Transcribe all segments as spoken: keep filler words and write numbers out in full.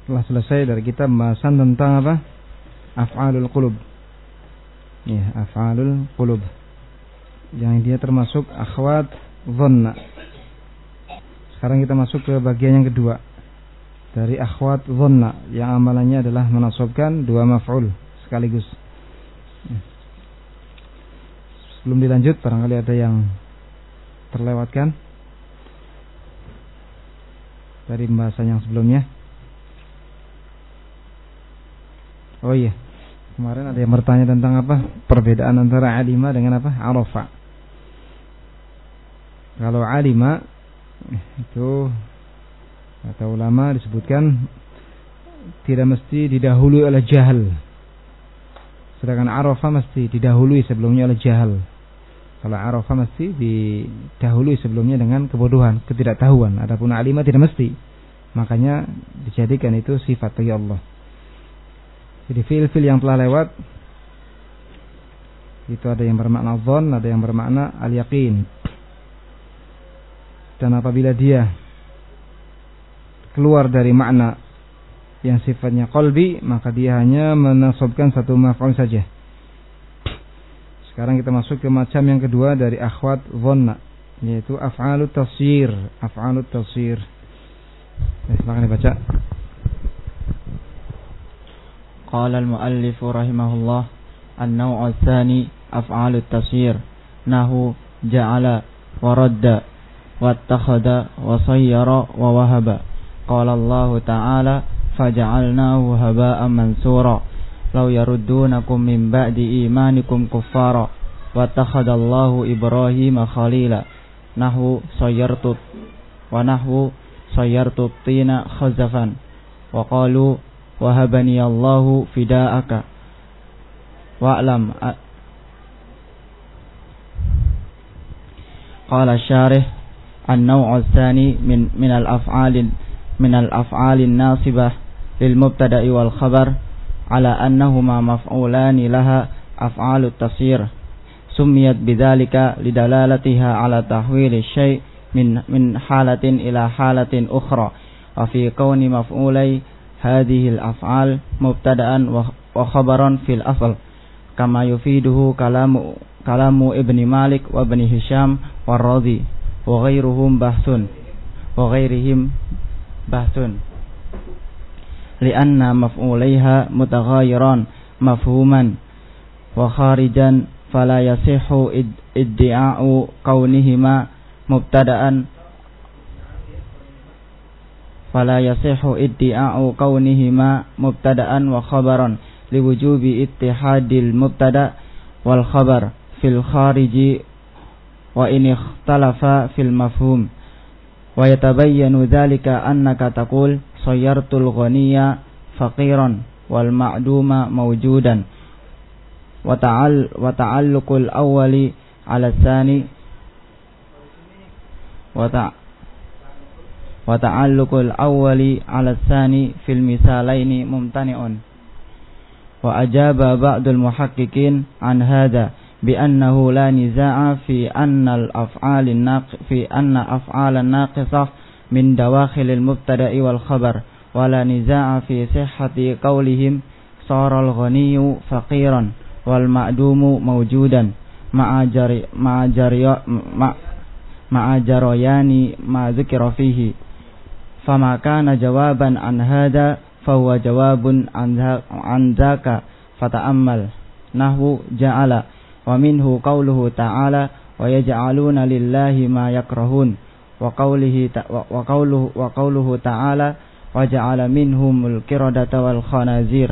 telah selesai dari kita pembahasan tentang apa? Af'alul qulub. Ya, af'alul qulub. Yang dia termasuk akhwat dhanna. Sekarang kita masuk ke bagian yang kedua. Dari akhwat dhanna yang amalannya adalah menasabkan dua maf'ul sekaligus. Ya. Sebelum dilanjut, barangkali ada yang terlewatkan dari pembahasan yang sebelumnya. Oh iya, kemarin ada yang bertanya tentang apa? Perbedaan antara alima dengan apa? Arafa. Kalau alima itu kata ulama disebutkan tidak mesti didahului oleh jahal. Sedangkan arafa mesti didahului sebelumnya oleh jahal. Kalau arafa mesti didahului sebelumnya dengan kebodohan, ketidaktahuan. Adapun alima tidak mesti. Makanya dijadikan itu sifat bagi Allah. Jadi fi'il-fi'il yang telah lewat itu ada yang bermakna dhon, ada yang bermakna al-yaqin. Dan apabila dia keluar dari makna yang sifatnya qalbi, maka dia hanya menasabkan satu maf'ul saja. Sekarang kita masuk ke macam yang kedua dari akhwat dhanna, yaitu af'alut tafsir. Af'alut tafsir. Eh, silakan dibaca. Qala al-muallif rahimahullah, an-naw'u ats-tsani af'alut tafsir, nahu ja'ala wa radda wattakhadha wa sayyara wa wahaba. Qala Allah ta'ala, faja'alnahu haba'an mansura. Law yaruddunakum min ba'di imanikum kuffara wattakhadallahu Ibrahima khalila. Nahwu sayyartu wa nahwu sayyartu tina khazafan. Wa qalu wahabani Allahu fida'aka wa'lam. Qala syarih, an-naw'u ats-tsani min min al-af'alin min al-af'alin nasibah lil mubtada'i wal khabar ala annahuma maf'ulani laha af'alut tafsir, sumiyat bidzalika lidalalatiha ala tahwili syai' min min halatin ila halatin ukhra, wa fi kauni maf'ulai hadhihi al-af'al mubtada'an wa khabaran fil asl, kama yufiduhu kalamu kalamu Ibni Malik wa Ibni Hisham wa Radhi wa ghairuhum bahthun wa ghairihim bahthun lianna maf'ulaiha mutaghayyiran mafhuman wa kharijan fala yasihhu iddi'a'u kaunihima mubtada'an fala yasihhu iddi'a'u kaunihima mubtada'an wa khabaran liwujubi ittihadil mubtada' wal khabar fil khariji wa in ikhtalafa fil mafhum. Wa yatabayyanu dzalika annaka taqul sayyartul ghaniya faqiran wal ma'duma mawjudan, wa ta'al wa ta'alluqul awwali 'ala tsani wa ta' wa ta'alluqul awwali 'ala tsani fil misalaini mumtani'un. Wa ajaba ba'dul muhaqqiqin an hadha bi annahu la nizaa'a fi anna al-af'al an-naqi fi anna af'al an-naqisah min dawakhil al-mubtada'i wal khabar, wa la nizaa'a fi sihhati qawlihim sara al-ghaniyyu faqiran wal ma'dumu mawjudan ma'a jari ma'a jariya ma'a jarayani ma dzikra fihi. Fama kana jawaban an hadha fahuwa jawabun an dzaka fata'ammal. Nahwu ja'ala wa minhu qawluhu ta'ala wa yaj'aluna lillahi ma yakrahun, wa qawlihi wa qawluhu wa qawluhu ta'ala wa ja'ala minhumul qiradata wal khanazir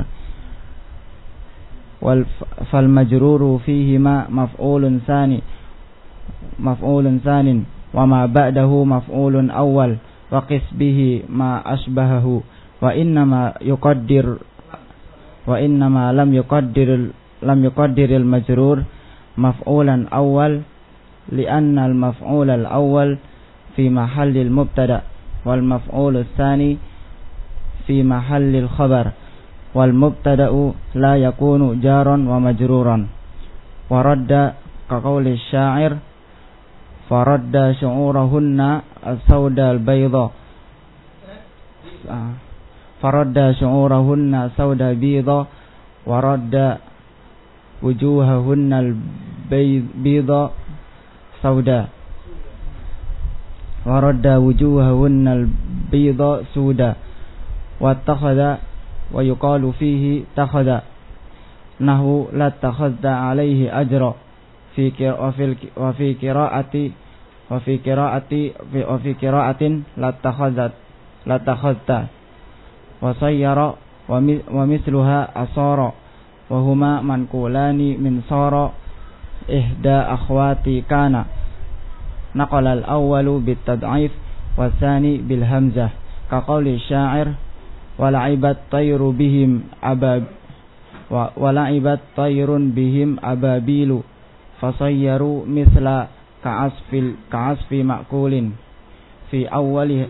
wal fal majruru fihi ma maf'ulun tsani maf'ulun tsanin wa ma ba'dahu maf'ulun awwal wa qis bihi ma asbahahu wa innama yuqaddir wa innama lam yuqaddir lam yuqaddir al majrur maf'ulan awwal li'anna al maf'ul al awwal fi mahalli al mubtada wal maf'ul al tsani fi mahalli al khabar wal mubtada'u la yakunu jaran wa majruran. Wa radda ka qawli sya'ir faradda syu'urahunna as-sauda al-bayda faradda syu'urahunna sauda bidha wa radda wujuhahunna al-bidha sauda wa radda wujuhahunna al-bidha suda wa takhadha wa yuqalu fihi takhadha nahu la takhadha alaihi ajra fi wa fi qiraati wa fi qiraati wa fi qiraatin la takhadhat la takhadha wa sayyara wa misluha asara wa huma manqulani min sara ihda akhwati kana naqala al-awwalu bit tad'if wa tsani bil hamzah ka qawli sya'ir wa la'ibat tayru bihim abab wa la'ibat tayrun bihim ababilu fasayyaru misla ka'asfil ka'asfi ma'kulin fi awwali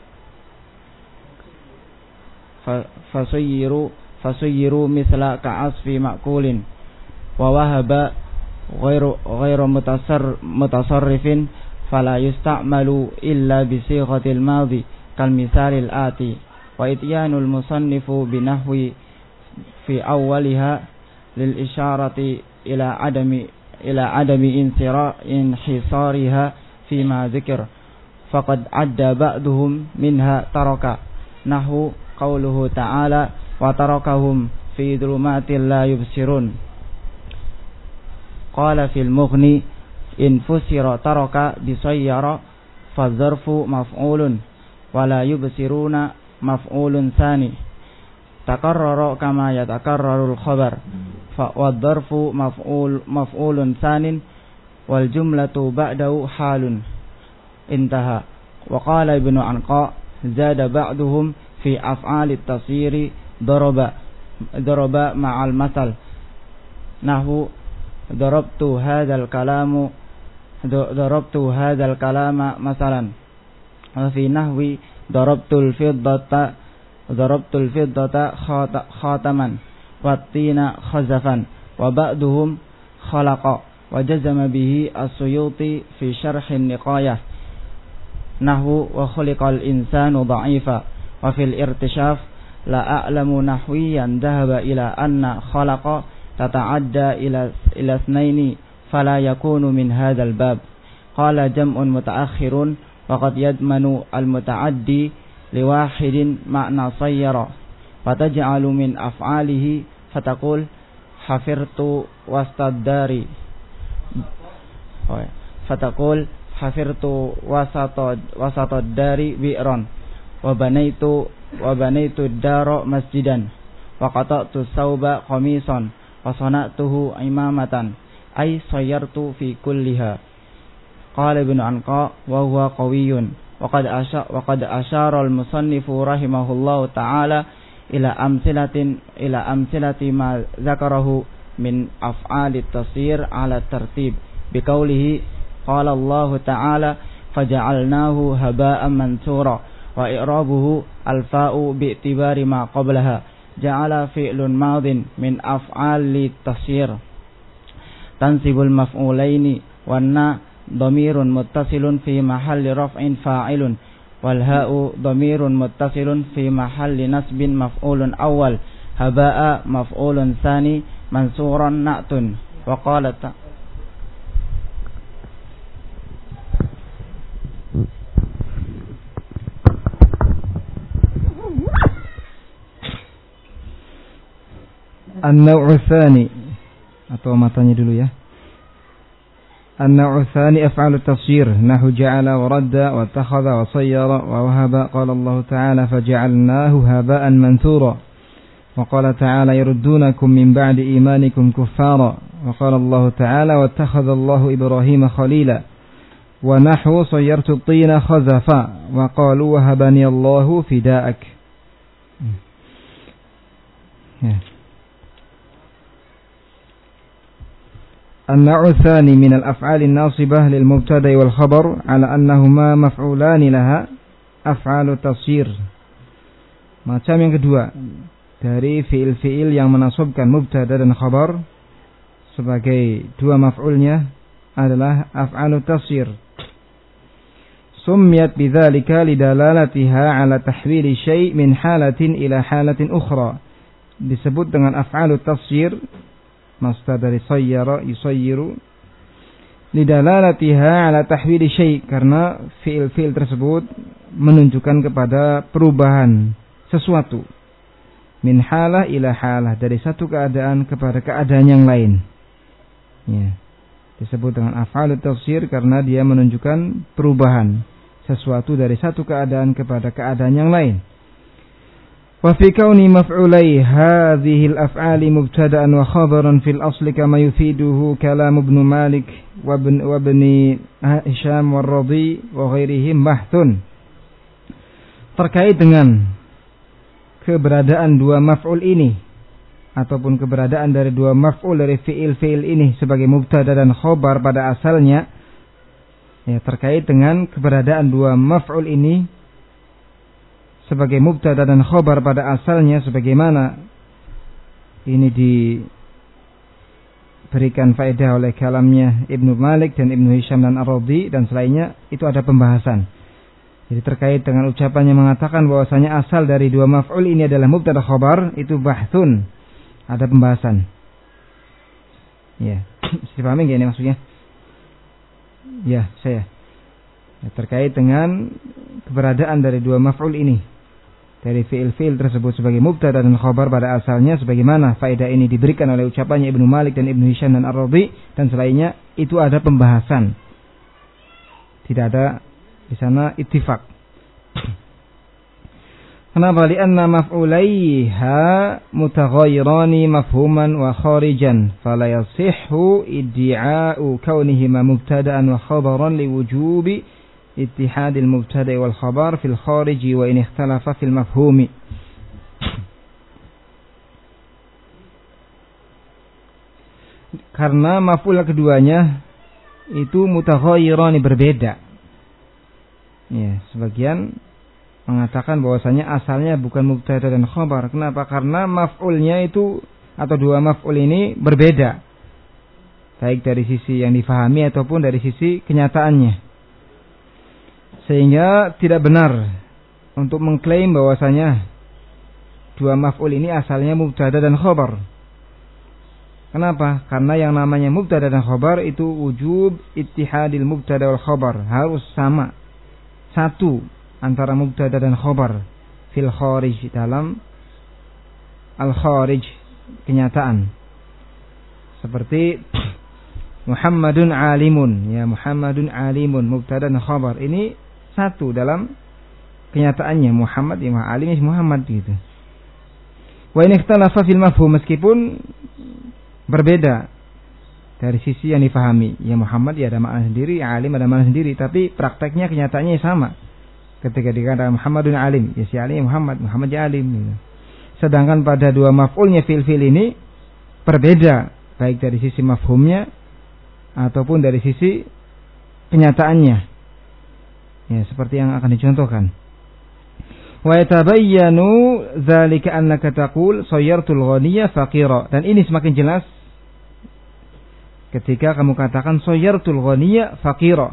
fasayyiru fasayyiru misla ka'asfi ma'kulin wa wahaba ghairu ghairu mutasar mutasarrifin fala yusta'malu illa bi sighatil madhi kal misalil ati wa ityanul musannifu binahwi fi awwaliha lil isharati ila adami ila adami insira inhisariha fi ma dzikr faqad adda ba'duhum minha taraka nahu qauluhu ta'ala wa tarakahum fi dhulumatin la yubsirun qala fil mughni in fusira taraka bisayyara fadzarfu maf'ulun wa la yubsiruna maf'ulun tsani takarrara kama yatakarrarul khabar fa wadzarfu maf'ul maf'ulun tsanin wal jumlatu ba'dahu halun intaha wa qala ibnu anqa zada ba'duhum fi af'alit tasiri daraba daraba ma'al masal nahwu darabtu hadzal kalamu darabtu hadzal kalama masalan wa fi nahwi darabtul fiddata darabtul fiddata khataman wattina khazafan wa ba'duhum khalaqa wa jazama bihi as-Suyuti fi syarh an-niqayah nahwu wa khuliqal insanu dha'ifa wa fil irtishaf la a'lamu nahwiyan dhahaba ila anna khalaqa tata'adda ila ila ithnaini fala yakunu min hadzal bab qala jam'un mutaakhirun wa qad yadmanu al-muta'addi liwahidin ma'na sayyara fataj'alu min af'alihi fataqul hafirtu wastaddari fataqul hafirtu wasatad wasatad dari bi'ran wa banaitu wa banaitu ad-dara masjidan wa qata'tu thawba qamisan wa sana'tuhu imamatan ay sayyartu fi kulliha qala ibnu anqa wa huwa qawiyyun wa qad asha wa qad ashara al-musannifu rahimahullahu ta'ala ila amsilatin ila amsilati ma zakarahu min af'alit tasir ala tartib biqaulihi qala Allah ta'ala faja'alnahu haba'an mansura wa i'rabuhu al-fa'u bi'tibari ma qablaha ja'ala fi'lun madin min af'ali tasir tansibul maf'ulaini wanna dhamirun muttasilun fi mahalli raf'in fa'ilun wal ha'u dhamirun muttasilun fi mahalli nasbin maf'ulun awwal haba'a maf'ulun tsani mansuran na'tun wa qala ta An-naw'u tsani atau matanya dulu ya. An-naw'u tsani af'alu tafsir nahu ja'ala wa radda wa takhadha wa sayyara wa wahaba qala Allah ta'ala faja'alnahu haba'an manthura wa qala ta'ala yuruddunakum min ba'di imanikum kuffara wa qala Allah ta'ala wattakhadha Allah Ibrahima khalila wa nahu sayyartu at-tina khazafa wa qalu wahabani Allah fida'ak. Ya. النوع الثاني من الأفعال الناصبة للمبتدأ والخبر على أنهما مفعولان لها أفعال التصير. Macam yang kedua dari fiil-fiil yang menasabkan mubtada dan khabar sebagai dua maf'ulnya adalah af'alut tasir. summiyat bidzalika lidalalatiha ala tahwili syai' min halatin ila halatin ukhra. Disebut dengan af'alut tafsir, masdar dari sayyara yusayyiru, lidalalatiha ala tahwili syai', karena fi'il-fi'il tersebut menunjukkan kepada perubahan sesuatu, min halah ila halah, dari satu keadaan kepada keadaan yang lain. Ya. Disebut dengan af'alut tafsir karena dia menunjukkan perubahan sesuatu dari satu keadaan kepada keadaan yang lain. Wa fi kauni maf'ulai hadhihi al-af'ali mubtada'an wa khabaran fil asli kama yufiduhu kalam Ibnu Malik wa ibn wa ibni Hisham war-Radhi wa ghairihim bahthun. Terkait dengan keberadaan dua maf'ul ini ataupun keberadaan dari dua maf'ul dari fi'il-fi'il ini sebagai mubtada dan khobar pada asalnya, ya, terkait dengan keberadaan dua maf'ul ini sebagai mubtada dan khobar pada asalnya, sebagaimana ini diberikan faedah oleh kalamnya Ibnu Malik dan Ibnu Hisham dan Ar-Radhi dan selainnya, itu ada pembahasan. Jadi terkait dengan ucapannya mengatakan bahwasanya asal dari dua maf'ul ini adalah mubtada khobar, itu bahthun, ada pembahasan. Ya, bisa dipahami nggak ini maksudnya? Ya, saya. Ya, terkait dengan keberadaan dari dua maf'ul ini, dari fi'il-fi'il tersebut sebagai mubtada dan khabar pada asalnya, sebagaimana faedah ini diberikan oleh ucapannya Ibnu Malik dan Ibnu Hisham dan Ar-Radhi dan selainnya, itu ada pembahasan. Tidak ada di sana ittifaq. Kenapa? Lianna maf'ulaiha mutaghayyirani mafhuman wa kharijan, fala yasihhu iddi'a'u kaunihima mubtada'an wa khabaran liwujubi ittihadil mubtada'i wal khabar fil khariji wa in ikhtalafa fil mafhumi. Karena maf'ul keduanya itu mutaghayyirani, berbeda. Ya, sebagian mengatakan bahwasanya asalnya bukan mubtada dan khabar. Kenapa? Karena maf'ulnya itu atau dua maf'ul ini berbeda, baik dari sisi yang difahami ataupun dari sisi kenyataannya, sehingga tidak benar untuk mengklaim bahwasanya dua maf'ul ini asalnya mubtada dan khabar. Kenapa? Karena yang namanya mubtada dan khabar itu wujub ittihadil mubtada wal khabar, harus sama, satu antara mubtada dan khabar fil kharij, dalam al kharij, kenyataan. Seperti Muhammadun alimun, ya, Muhammadun alimun, mubtada dan khabar ini satu dalam kenyataannya, Muhammad ya alim Muhammad gitu. Wa in ikhtalafa fil mafhum, meskipun berbeda dari sisi yang difahami, ya Muhammad ya ada makna sendiri, ya alim ada makna sendiri, tapi prakteknya kenyataannya sama. Ketika dikatakan Muhammadun alim, ya si alim Muhammad, Muhammad ya alim gitu. Sedangkan pada dua maf'ulnya fil-fil ini berbeda, baik dari sisi mafhumnya ataupun dari sisi kenyataannya. Ya, seperti yang akan dicontohkan. Wa yatabayyanu dzalika annaka taqul sayyartul ghaniyya faqira. Dan ini semakin jelas ketika kamu katakan sayyartul ghaniyya faqira.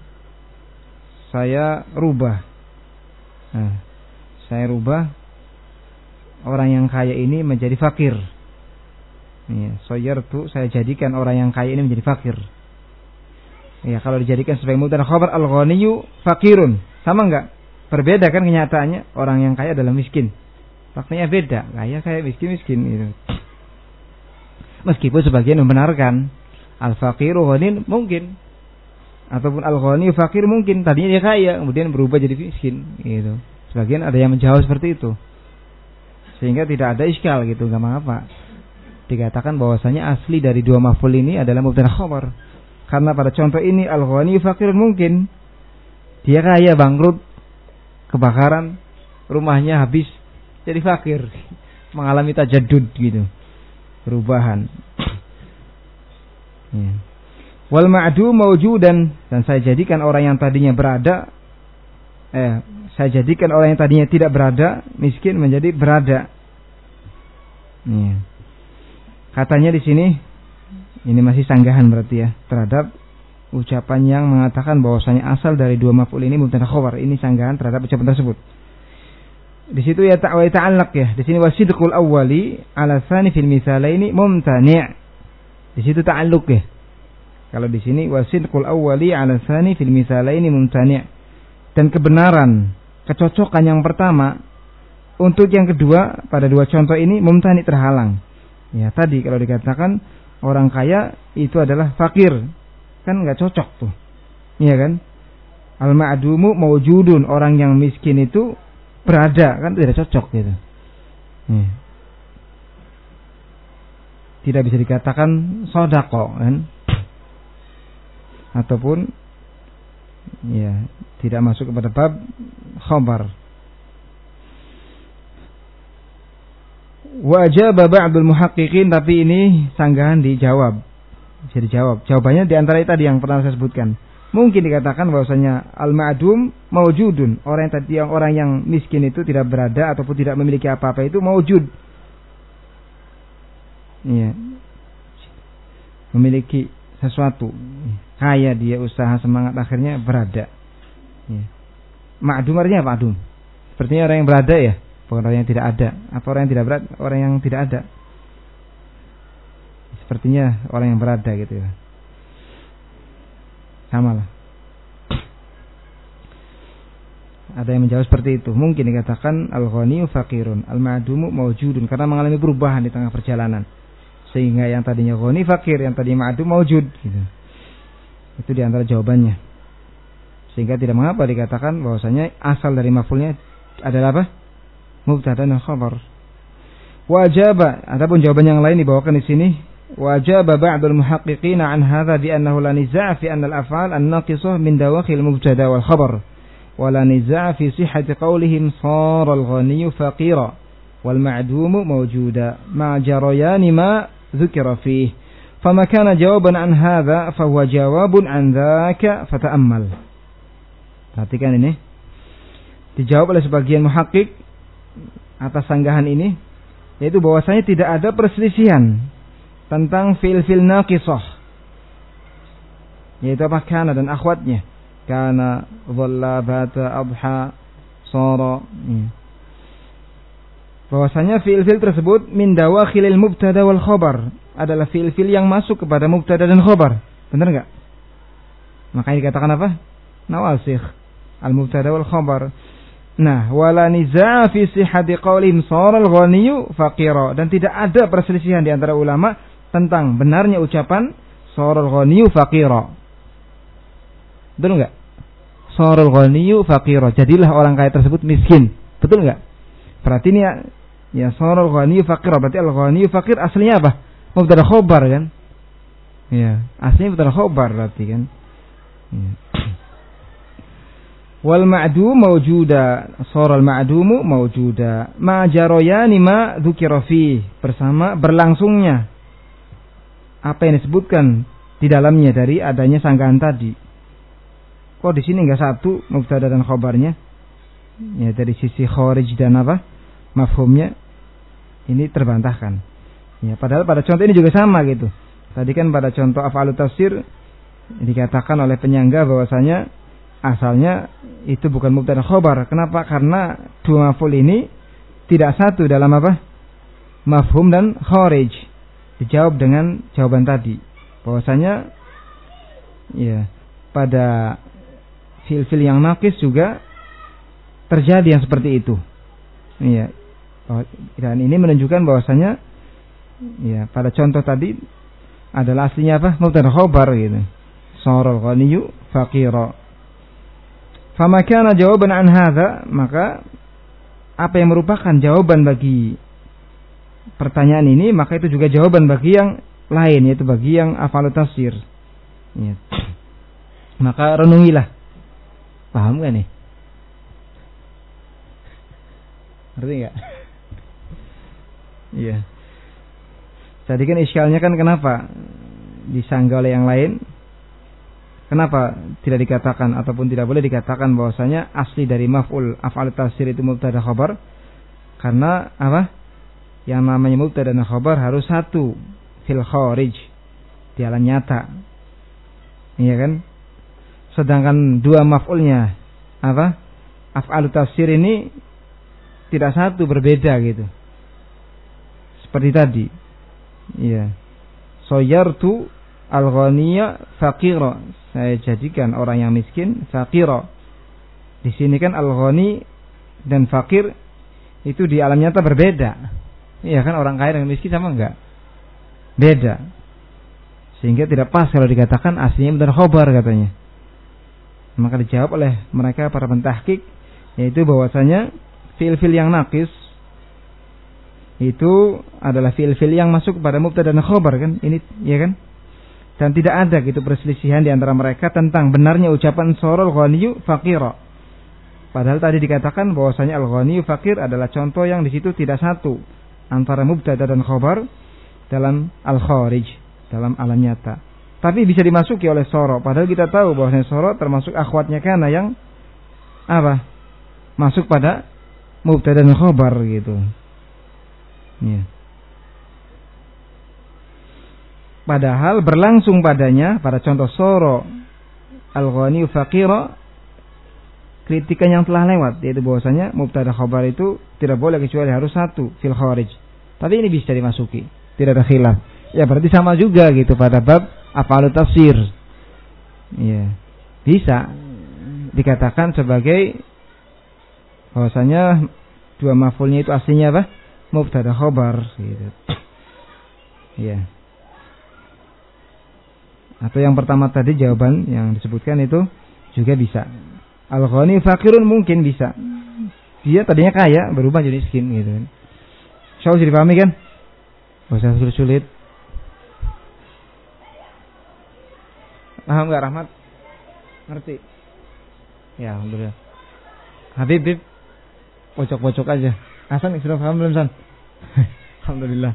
Saya rubah. Nah, saya rubah orang yang kaya ini menjadi fakir. Ya, sayyartu, saya jadikan orang yang kaya ini menjadi fakir. Ya, kalau dijadikan sebagai mubtada khabar, al-ghaniyyu fakirun, sama enggak? Berbeda kan kenyataannya, orang yang kaya adalah miskin. Faktanya beda, kaya kaya miskin miskin gitu. Meskipun sebagian membenarkan al-faqiru ghanin mungkin, ataupun al-ghaniyyu fakir mungkin, tadinya dia kaya kemudian berubah jadi miskin gitu. Sebagian ada yang menjawab seperti itu. Sehingga tidak ada iskal gitu, enggak mengapa. Dikatakan bahwasanya asli dari dua maf'ul ini adalah mubtada khabar. Karena pada contoh ini al-ghaniyyu fakir mungkin dia kaya, bangkrut, kebakaran, rumahnya habis, jadi fakir, mengalami tajaddud gitu, perubahan. Ya. Wal ma'du mawjudan, dan saya jadikan orang yang tadinya berada, eh, saya jadikan orang yang tadinya tidak berada, miskin, menjadi berada. Ya. Katanya di sini, ini masih sanggahan berarti ya, terhadap ucapan yang mengatakan bahwasanya asal dari dua maf'ul ini mubtada khabar. Ini sanggahan terhadap ucapan tersebut. Di situ ya ta'wa ta'allaq ya. Di sini wasidqul awwali ala tsani fil misalaini mumtani'. Di situ ta'alluq ya. Kalau di sini wasidqul awwali ala tsani fil misalaini mumtani'. Dan kebenaran, kecocokan yang pertama untuk yang kedua pada dua contoh ini mumtani' terhalang. Ya, tadi kalau dikatakan orang kaya itu adalah fakir, kan enggak cocok tuh. Iya kan? Al-ma'dumu mawjudun, orang yang miskin itu berada, kan tidak cocok gitu. Ya. Tidak bisa dikatakan sodako kan, ataupun ya tidak masuk kepada bab khabar. Wajaba ba'dul muhaqqiqin, tapi ini sanggahan dijawab. Bisa dijawab. Jawabannya di antara tadi yang pernah saya sebutkan. Mungkin dikatakan bahwasanya al-ma'dum mawjudun, orang yang tadi yang orang yang miskin itu tidak berada ataupun tidak memiliki apa-apa itu mawjud. Iya. Memiliki sesuatu. Kaya dia, usaha, semangat, akhirnya berada. Iya. Ma'dum artinya apa? Ma'dum. Sepertinya orang yang berada ya, bukan orang yang tidak ada. Atau orang yang tidak berada, orang yang tidak ada. Sepertinya orang yang berada gitu ya. Sama lah. Ada yang menjawab seperti itu. Mungkin dikatakan al-ghaniyu faqirun, al-ma'dumu mawjudun, karena mengalami perubahan di tengah perjalanan. Sehingga yang tadinya ghani fakir, yang tadinya ma'dum mawjud gitu. Itu di antara jawabannya. Sehingga tidak mengapa dikatakan bahwasanya asal dari maf'ulnya adalah apa? Mubtada dan khabar. Wajaba, adapun jawaban yang lain dibawakan di sini. وأجاب بعض المحققين عن هذا بأنه لا نزاع في أن الأفعال الناقصة من دواخل المبتدا والخبر ولا نزاع في صحة قولهم صار الغني فقيرا والمعدوم موجودا مع جريان ما ذكر فيه فما كان جوابا عن هذا فهو جواب عن ذاك فتأمل. Perhatikan ini, dijawab oleh sebagian muhakkik atas sanggahan ini, yaitu bahwasanya tidak ada perselisihan tentang fil-fil naqisah, yaitu apa? Kana dan akhwatnya. Kana, dhalla, bata, adha, sara. Bahwasanya fil-fil tersebut min dawakhilil mubtada wal khabar, adalah fil-fil yang masuk kepada mubtada dan khabar. Benar enggak? Makanya dikatakan apa? Nawasikh al-mubtada wal khabar. Nah, wala nizaa fi sihhati qaulihim saral ghaniyyu faqira, dan tidak ada perselisihan di antara ulama tentang benarnya ucapan saral ghaniyyu faqira. Betul enggak? Saral ghaniyyu faqira, jadilah orang kaya tersebut miskin. Betul enggak? Berarti ini ya, ya saral ghaniyyu faqira, berarti al ghaniyyu faqir aslinya apa? Mubtada khabar kan? Ya, aslinya mubtada khabar berarti kan. Ya. Wal ma'dum mawjuda, saral ma'dumu mawjuda ma jarayani ma dzukira fi, bersama berlangsungnya apa yang disebutkan di dalamnya dari adanya sanggahan tadi. Kok di sini enggak satu mubtada dan khabarnya? Ya, dari sisi kharij dan apa? Mafhumnya ini terbantahkan. Ya, padahal pada contoh ini juga sama gitu. Tadi kan pada contoh af'alut tafsir dikatakan oleh penyangga bahwasanya asalnya itu bukan mubtada khabar. Kenapa? Karena dua maf'ul ini tidak satu dalam apa? Mafhum dan kharij. Dijawab dengan jawaban tadi, bahwasanya ya pada fil-fil yang naqis juga terjadi yang seperti itu. Iya. Dan ini menunjukkan bahwasanya ya pada contoh tadi adalah aslinya apa? Mubtada khabar gitu. Saral ghaniyyu faqira. Fama kana jawaban an hadza, maka apa yang merupakan jawaban bagi pertanyaan ini, maka itu juga jawaban bagi yang lain, yaitu bagi yang af'alut tafsir. Ya. Maka renungilah. Paham gak nih? Ngerti gak? Iya. Tadi kan iskalnya kan kenapa disanggah oleh yang lain? Kenapa tidak dikatakan ataupun tidak boleh dikatakan bahwasanya asli dari maf'ul af'alut tafsir itu mubtada khabar? Karena apa? Yang namanya mubtada dan khabar harus satu fil kharij, di alam nyata. Iya kan? Sedangkan dua maf'ulnya apa? Af'alu tafsir ini tidak satu, berbeda gitu. Seperti tadi. Iya. Soyartu al-ghaniya faqira. Saya jadikan orang yang miskin faqira. Di sini kan al-ghani dan fakir itu di alam nyata berbeda. Iya kan, orang kaya dan miskin sama enggak? Beda. Sehingga tidak pas kalau dikatakan aslinya mubtada khobar katanya. Maka dijawab oleh mereka para pentahqiq, yaitu bahwasanya fiil-fiil yang naqis itu adalah fiil-fiil yang masuk kepada mubtada dan khobar kan? Ini ya kan? Dan tidak ada gitu perselisihan di antara mereka tentang benarnya ucapan sorol ghaniyyu faqira. Padahal tadi dikatakan bahwasanya al-ghaniyyu faqir adalah contoh yang di situ tidak satu antara mubtada dan khobar dalam al-kharij, dalam alam nyata. Tapi bisa dimasuki oleh soro. Padahal kita tahu bahwasanya soro termasuk akhwatnya kana yang apa? Masuk pada mubtada dan khobar gitu. Ya. Padahal berlangsung padanya pada contoh soro al-ghaniyyu faqira kritikan yang telah lewat, yaitu bahwasanya mubtada khobar itu tidak boleh kecuali harus satu fil kharij. Tapi ini bisa dimasuki, tidak ada khilaf. Ya berarti sama juga gitu pada bab af'alu tafsir. Ya. Bisa dikatakan sebagai bahwasanya dua maf'ulnya itu aslinya apa? Mubtada khobar gitu. Ya. Atau yang pertama tadi jawaban yang disebutkan itu juga bisa. Al-ghani fakirun mungkin bisa. Dia tadinya kaya berubah jadi miskin gitu kan. Insya Allah jadi dipahami kan? Gak usah sulit-sulit. Paham gak Rahmat? Ngerti? Ya alhamdulillah. Habib, Habib pocok-pocok aja. Hasan sudah paham belum San? Alhamdulillah.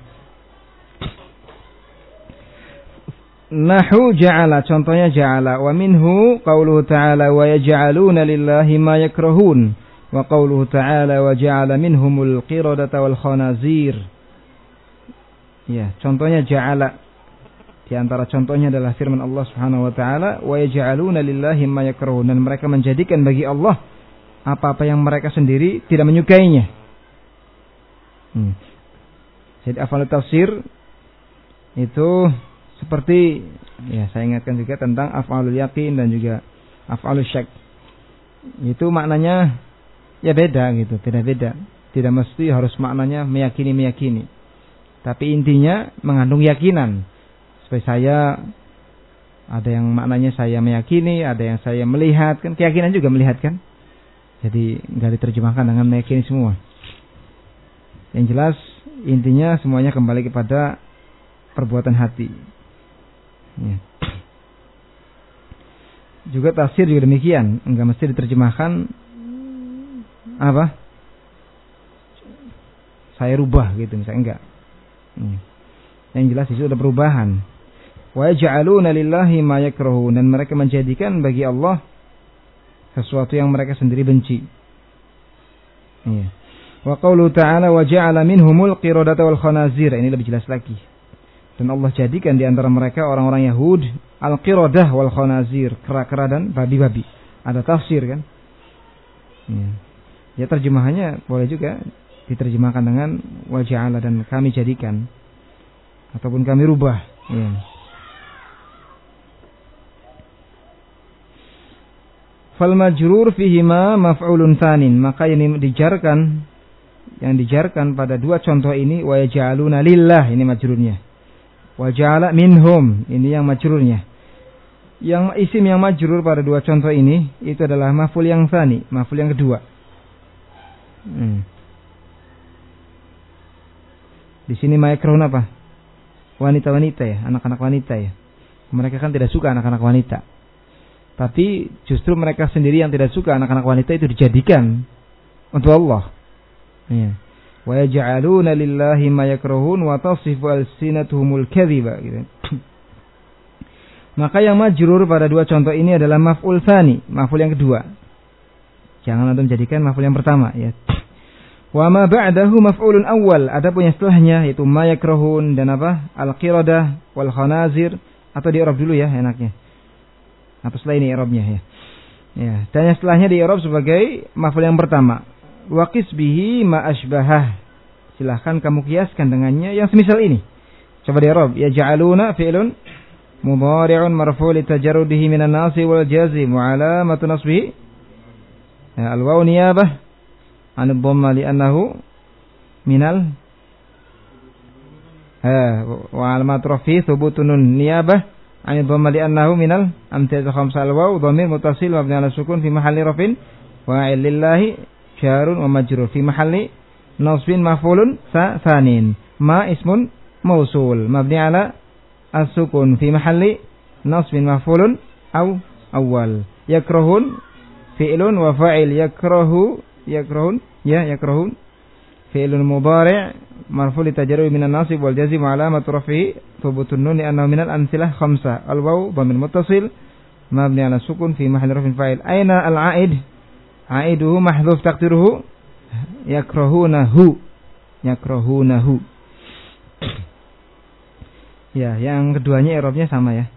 Nahu ja'ala, contohnya ja'ala. Wa minhu qauluhu ta'ala wa yaj'aluna lillahi ma yakrahun. Wa qauluhu ta'ala wa ja'ala minhumul qiradata wal khanazir. Ya, contohnya ja'ala. Di antara contohnya adalah firman Allah Subhanahu wa taala wa yaj'aluna lillahi ma yakrahun, dan mereka menjadikan bagi Allah apa-apa yang mereka sendiri tidak menyukainya. Hmm. Jadi af'al tafsir itu seperti ya saya ingatkan juga tentang af'alul yaqin dan juga af'alul syak. Itu maknanya ya beda gitu, tidak beda. Tidak mesti harus maknanya meyakini-meyakini. Tapi intinya mengandung yakinan. Seperti saya ada yang maknanya saya meyakini, ada yang saya melihat, kan keyakinan juga melihat kan. Jadi enggak diterjemahkan dengan meyakini semua. Yang jelas intinya semuanya kembali kepada perbuatan hati. Ya. Juga tafsir juga demikian, enggak mesti diterjemahkan apa? Saya rubah gitu misalnya, enggak. Ya. Yang jelas itu ada perubahan. Wa yaj'aluna lillahi ma yakrahun, dan mereka menjadikan bagi Allah sesuatu yang mereka sendiri benci. Ya. Wa qaulu ta'ala wa ja'ala minhumul qiradata wal khanazir, ini lebih jelas lagi. Dan Allah jadikan di antara mereka orang-orang Yahud al-qiradah wal khanazir, kera-kera dan babi-babi. Ada tafsir kan? Ya. Ya terjemahannya boleh juga diterjemahkan dengan wa ja'ala, dan kami jadikan ataupun kami rubah. Ya. Fal majrur fihima maf'ulun tsanin, maka ini dijarkan, yang dijarkan pada dua contoh ini wa yaj'aluna lillah, ini majrurnya. Wa ja'ala minhum, ini yang majrurnya. Yang isim yang majrur pada dua contoh ini itu adalah maf'ul yang tsani, maf'ul yang kedua. Hmm. Di sini mayakrun apa? Wanita-wanita ya, anak-anak wanita ya. Mereka kan tidak suka anak-anak wanita. Tapi justru mereka sendiri yang tidak suka anak-anak wanita itu dijadikan untuk Allah. Ya. Wa yaj'aluna lillahi ma yakrahun wa tasifu alsinatuhumul kadhiba gitu. Maka yang majrur pada dua contoh ini adalah maf'ul tsani, maf'ul yang kedua. Jangan antum jadikan maf'ul yang pertama ya. Wa ma ba'dahu maf'ulun awwal, adapun yang setelahnya yaitu ma yakrahun dan apa? Al-qiradah wal khanazir, atau di i'rab dulu ya enaknya. Atau setelah ini i'rabnya ya. Ya, dan yang setelahnya di i'rab sebagai maf'ul yang pertama. Wa qis bihi ma asbahah. Silahkan kamu kiaskan dengannya yang semisal ini. Coba di i'rab. Yaj'aluna fi'lun mudhari'un marfu' li tajarrudihi minan nasib wal jazm wa 'alamatu nasbihi ya, al-waw niyabah 'an ad-dhamma li'annahu minal ha wa 'alamatu rafi thubutun niyabah 'an ad-dhamma li'annahu minal amthilatu khamsa al-waw dhamir muttasil mabni 'ala sukun fi mahalli rafin fa'il lillahi jarun wa majrur fi mahalli nasbin maf'ulun tsanin ma ismun mausul mabni 'ala as-sukun fi mahalli nasbin maf'ulun aw awwal yakrahun fi'lun wa fa'il yakrahu yakrahun ya yakrahun fi'lun mudhari' marfu' li tajarrud minan nasib wal jazm wa alamatu raf'i thubutun nun li'annahu minal amthilah khamsa al waw dhamir muttasil mabni 'ala sukun fi mahalli raf'in fa'il aina al 'aid 'aiduhu mahdhuf taqdiruhu yakrahunahu yakrahunahu. Ya, yang keduanya i'rabnya sama ya.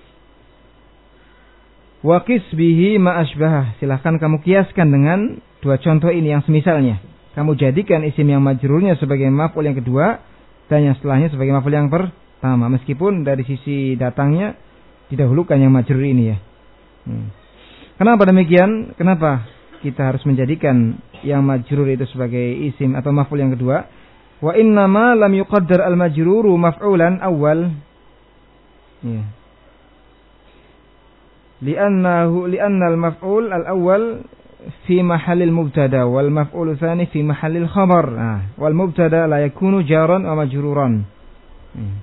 Wa qis bihi ma asbahah. Silahkan kamu kiaskan dengan dua contoh ini yang semisalnya. Kamu jadikan isim yang majrurnya sebagai maf'ul yang kedua dan yang setelahnya sebagai maf'ul yang pertama. Meskipun dari sisi datangnya didahulukan yang majrur ini ya. Hmm. Kenapa demikian? Kenapa kita harus menjadikan yang majrur itu sebagai isim atau maf'ul yang kedua? Wa innama lam yuqaddar al-majruru maf'ulan awal. Ya. Li'annahu li'anna al-maf'ul al-awwal fi mahallil mubtada wal maf'ul tsani fi mahallil khabar. Nah, wal mubtada la yakunu jaran wa majruran. Ya.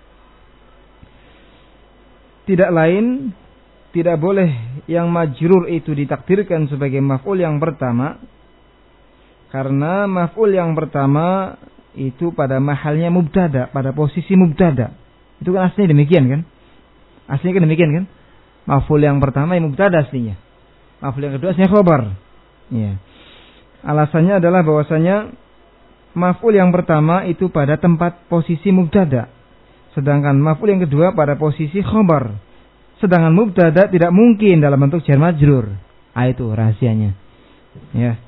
Tidak lain, tidak boleh yang majrur itu ditakdirkan sebagai maf'ul yang pertama karena maf'ul yang pertama itu pada mahalnya mubtada, pada posisi mubtada. Itu kan aslinya demikian kan? Aslinya kan demikian kan? Maf'ul yang pertama yang mubtada aslinya. Maf'ul yang kedua aslinya khabar. Ya. Alasannya adalah bahwasanya maf'ul yang pertama itu pada tempat posisi mubtada. Sedangkan maf'ul yang kedua pada posisi khabar. Sedangkan mubtada tidak mungkin dalam bentuk jar majrur. Ah itu rahasianya. Ya.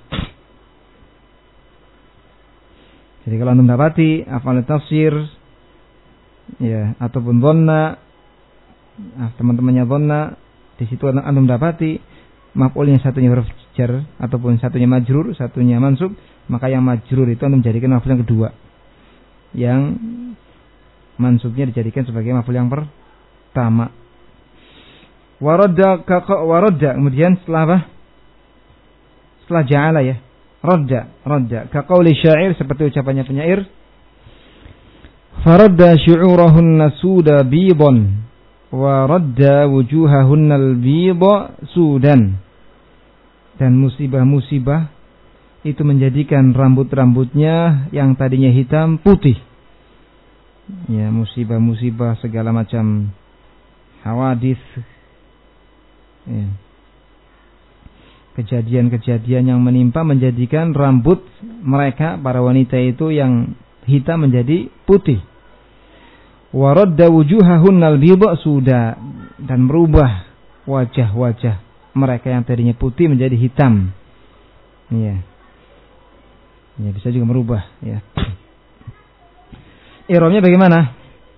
Jadi kalau antum dapati af'al tafsir ya ataupun dhanna, nah, teman-temannya dhanna, di situ antum dapati maf'ulnya satunya huruf jar ataupun satunya majrur, satunya mansub, maka yang majrur itu antum jadikan maf'ul yang kedua. Yang mansubnya dijadikan sebagai maf'ul yang pertama. Waradda ka waradda, kemudian setelah apa? Setelah ja'ala ya. Radda, radda. Ka qauli syair, seperti ucapannya penyair. Faradda syu'urahunna suda bidan wa radda wujuhahunna al-bida sudan. Dan musibah-musibah itu menjadikan rambut-rambutnya yang tadinya hitam putih. Ya, musibah-musibah segala macam hawadits. Ya. Kejadian-kejadian yang menimpa menjadikan rambut mereka para wanita itu yang hitam menjadi putih. Wa radda wujuhahunnal bidha suda, dan merubah wajah-wajah mereka yang tadinya putih menjadi hitam. Iya. Ya, bisa juga merubah ya. I'rabnya bagaimana?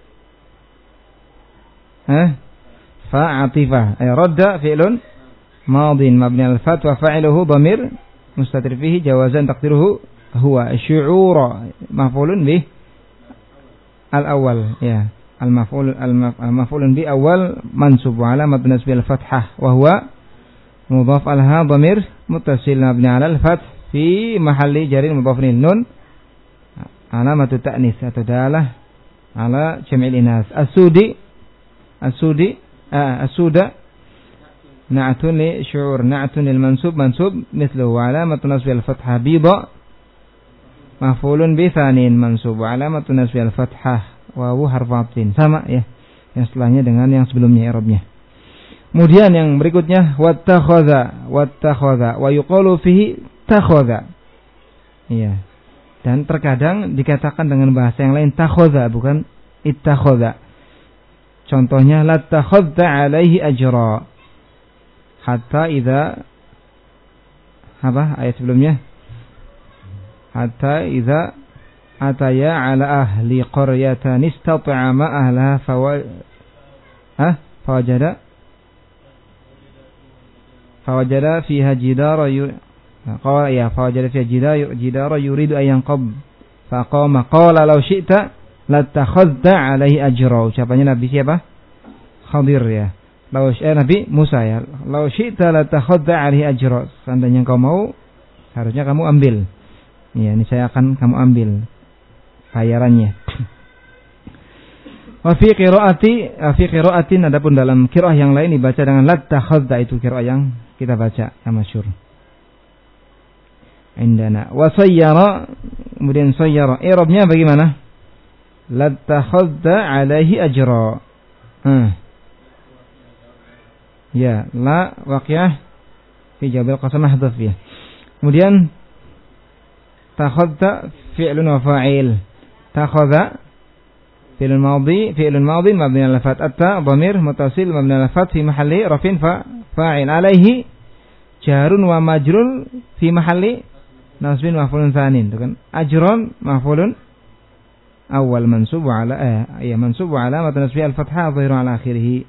Hah? Fa'atifah. Ay radda fi'lun madin mabni al-fath wa fa'iluhu dhamir mustatir fihi jawazan taqdiruhu huwa syu'ura maf'ulun bih al-awwal ya al-maf'ul al-maf'ulun bi awwal mansub wa alamat nasbi al-fathah wa huwa mudhaf al-ha dhamir muttasil mabni ala al-fath fi mahalli jarin mudhaf nun alamatu ta'nis atau dalah ala jam'il inas as-sudi as-sudi as-suda na'tun li syu'ur na'tun lil mansub mansub mithluhu wa alamatu nasbi al-fathah bidha maf'ulun bi tsanin mansub wa alamatu nasbi al-fathah wa hu harfu atfin. Sama ya yang setelahnya dengan yang sebelumnya i'rabnya. Kemudian yang berikutnya wattakhadha wattakhadha wa yuqalu fihi takhadha. Iya. Dan terkadang dikatakan dengan bahasa yang lain takhadha bukan ittakhadha. Contohnya la takhadha alaihi ajra. hatta idza apa ayat sebelumnya? Hatta idza ataya ala ahli qaryatan istat'ama ahlaha fawa ah fawajada fawajada fiha jidara yu qala ya fawajada fiha jidara jidara yuridu an yanqab faqama qala law syi'ta latakhadta alaihi ajra. Ucapannya Nabi siapa? Khadir ya. Law eh, Nabi Musa ya. Law syi'ta latakhadta alaihi ajra. Seandainya kau mau harusnya kamu ambil. Ya, ini saya akan kamu ambil bayarannya. Wa fi qiraati fi qiraatin, adapun dalam qiraah yang lain dibaca dengan latakhadta, itu qiraah yang kita baca yang masyhur. Indana wa sayyara, kemudian sayyara i'rabnya bagaimana? Latakhadta alaihi ajra. Hmm. Ya, la waqiyah fi jabil qasam mahdhuf ya. Kemudian takhadta fi'lun wa fa'il. Takhadha fi'lun madhi, fi'lun madhi mabni ala fath, atta dhamir muttasil mabni ala fath fi mahalli rafin fa fa'il, alaihi jarun wa majrur fi mahalli nasbin maf'ulun tsanin, itu kan ajron maf'ulun awal mansub ala eh ya mansub ala matan nasbi al-fathah dhahir ala akhirih.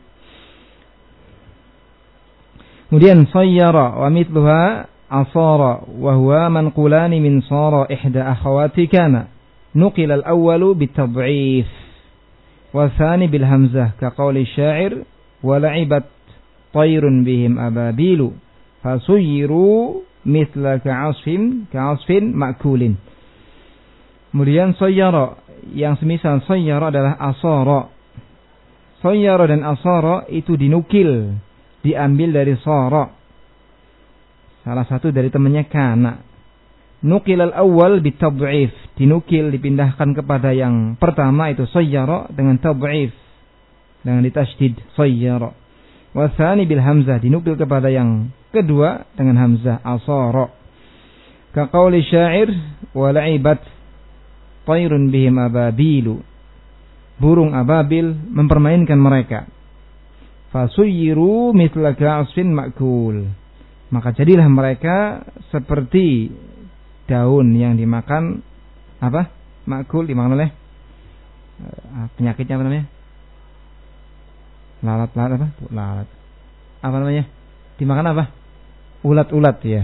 Kemudian sayyara wa mithluha asara wa huwa manqulani min sara ihda akhawati kana nuqila al-awwalu bitad'if wa thani bil hamzah ka qawli syair wa la'ibat tayrun bihim ababilu fasuyyiru mithla ka'asfin ka'asfin ma'kulin. Kemudian sayyara yang semisal sayyara adalah asara. Sayyara dan asara itu dinukil, diambil dari sara, salah satu dari temannya kana. Nukil al-awwal bitad'if, dinukil, dipindahkan kepada yang pertama itu sayyara dengan tad'if, dengan ditasydid sayyara. Wa tsani bil hamzah, dinukil kepada yang kedua dengan hamzah asara. Ka qauli syair wa la'ibat tayrun bihim ababilu, burung ababil mempermainkan mereka. Fasuyyiru mithla ka'asfin ma'kul, maka jadilah mereka seperti daun yang dimakan apa? Ma'kul, dimakan oleh penyakitnya apa namanya? Lalat-lalat apa? Lalat. Apa namanya? Dimakan apa? Ulat-ulat ya.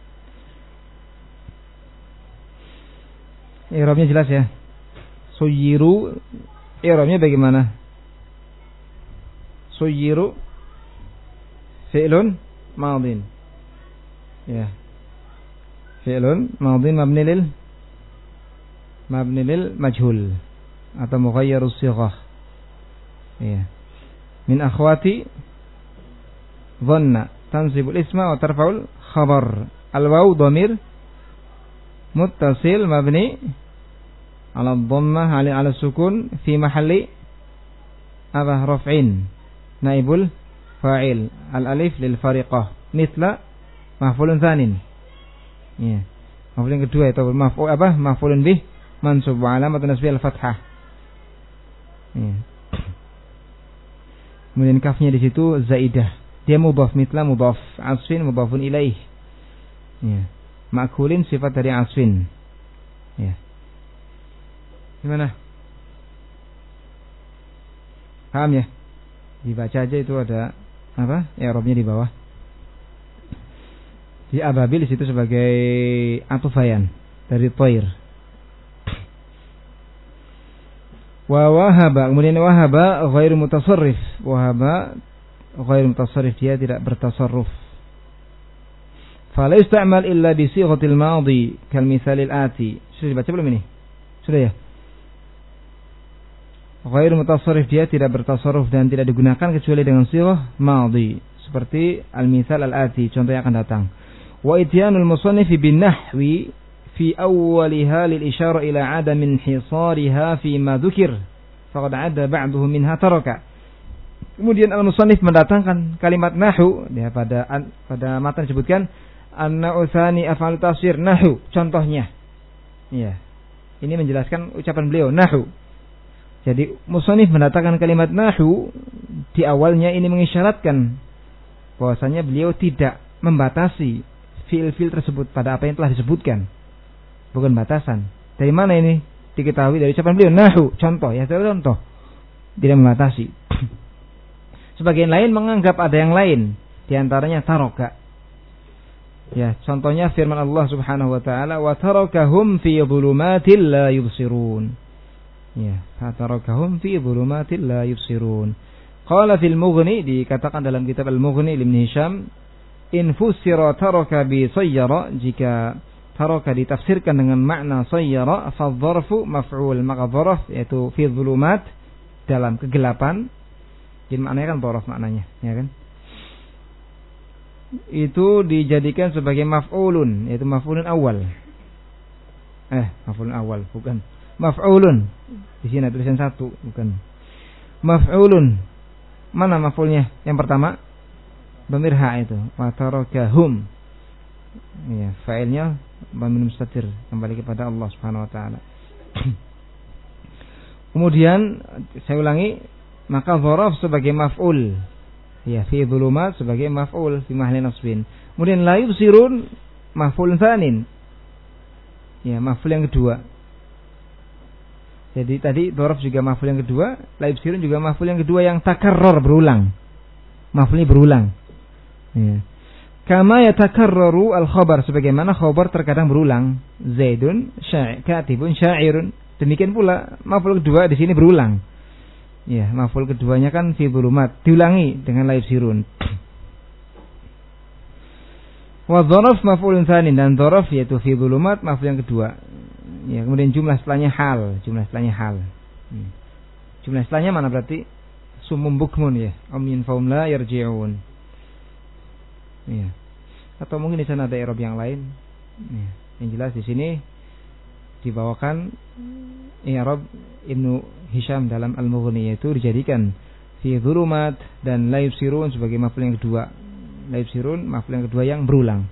I'rabnya jelas ya. Suyyiru, i'rabnya bagaimana? Suyyiru fi'lun madin. Ya. Fi'lun madin mabni lil mabni lil majhul atau mughayyirus sighah. Ya. Min akhwati dhanna tansibul isma wa tarfa'ul khabar. Al-waw dhamir muttasil mabni ala dhammah ali ala sukun fi mahalli apa? Raf'in, naibul fa'il. Al-alif lil fariqah mithla maf'ulun tsanin. Ya. Maf'ul yang kedua itu maf'ul apa? Maf'ulun bih mansub wa alamatun nasbi al-fathah. Ya. Kemudian kafnya di situ zaidah. Dia mudhaf mithla mudhaf, asfin mudhafun ilaih. Ya. Ma'kulin sifat dari asfin. Ya. Gimana? Paham ya? Dibaca aja itu ada apa? I'rabnya di bawah. Di ababil di situ sebagai atufayan dari thair. Wa wahaba, kemudian wahaba ghairu mutasarrif. Wahaba ghairu mutasarrif, dia tidak bertasarruf. Fala yusta'mal illa bi sighatil madhi kal mithalil ati. Sudah dibaca belum ini? Sudah ya? Ghairu mutasarrif, dia tidak bertasarruf dan tidak digunakan kecuali dengan sighah madhi, seperti al-mithal al-ati, contoh yang akan datang. Wa ityanul musannif bin nahwi fi awwaliha lil isyara ila adamin hisariha fi ma dzukir faqad 'adda ba'dahu minha taraka. Kemudian al-musannif mendatangkan kalimat nahwu, ya, pada pada matan disebutkan anna utsani af'al tafsir nahwu, contohnya. Ya. Ini menjelaskan ucapan beliau nahwu. Jadi musannif mendatangkan kalimat nahwu di awalnya, ini mengisyaratkan bahwasanya beliau tidak membatasi fiil-fiil tersebut pada apa yang telah disebutkan. Bukan batasan. Dari mana ini? Diketahui dari ucapan beliau, nahu, contoh, ya contoh. Tidak membatasi. Sebagian lain menganggap ada yang lain, di antaranya taroka. Ya, contohnya firman Allah Subhanahu wa taala, "Wa tarakahum fi dhulumatil la yubsirun." Ya, tarakahum fi dhulumatil la yubsirun. Qala fil Mughni, dikatakan dalam kitab Al-Mughni Ibn Hisham, in fusira taraka bi sayyara, jika taraka ditafsirkan dengan makna sayyara, fa dzarfu maf'ul, maka dzaraf yaitu fi dhulumat, dalam kegelapan, jadi maknanya kan dzaraf maknanya, ya kan? Itu dijadikan sebagai maf'ulun, yaitu maf'ulun awal. Eh, maf'ulun awal, bukan. Maf'ulun. Di sini tulisan satu, bukan. Maf'ulun. Mana maf'ulnya? Yang pertama, dhamir ha itu. Wa tarakahum. Ya, fa'ilnya dhamir mustatir, kembali kepada Allah Subhanahu wa taala. Kemudian saya ulangi, maka dzaraf sebagai maf'ul. Ya, fi dhulumat sebagai maf'ul fi mahli nasbin. Kemudian la yubsirun maf'ul tsanin. Ya, maf'ul yang kedua. Jadi tadi dzaraf juga maf'ul yang kedua, la yubsirun juga maf'ul yang kedua yang takarrar, berulang. Maf'ulnya berulang. Ya. Kama yatakarraru al-khabar, sebagaimana khabar terkadang berulang. Zaidun syai', katibun sya'irun. Demikian pula maf'ul kedua di sini berulang. Ya, maf'ul keduanya kan fi dhulumat, diulangi dengan la yubsirun. Wa dzaraf maf'ulun tsanin, dan dzaraf yaitu fi dhulumat maf'ul yang kedua. Ya, kemudian jumlah setelahnya hal, jumlah setelahnya hal. Hmm. Jumlah setelahnya mana berarti? Sumum bukmun, ya. Umyun faum la yarji'un. Ya. Atau mungkin di sana ada i'rab yang lain. Ya. Yang jelas di sini dibawakan i'rab Ibnu Hisham dalam Al-Mughni, yaitu dijadikan fi dhulumat dan la yubsirun sebagai maf'ul yang kedua. La yubsirun maf'ul yang kedua yang berulang.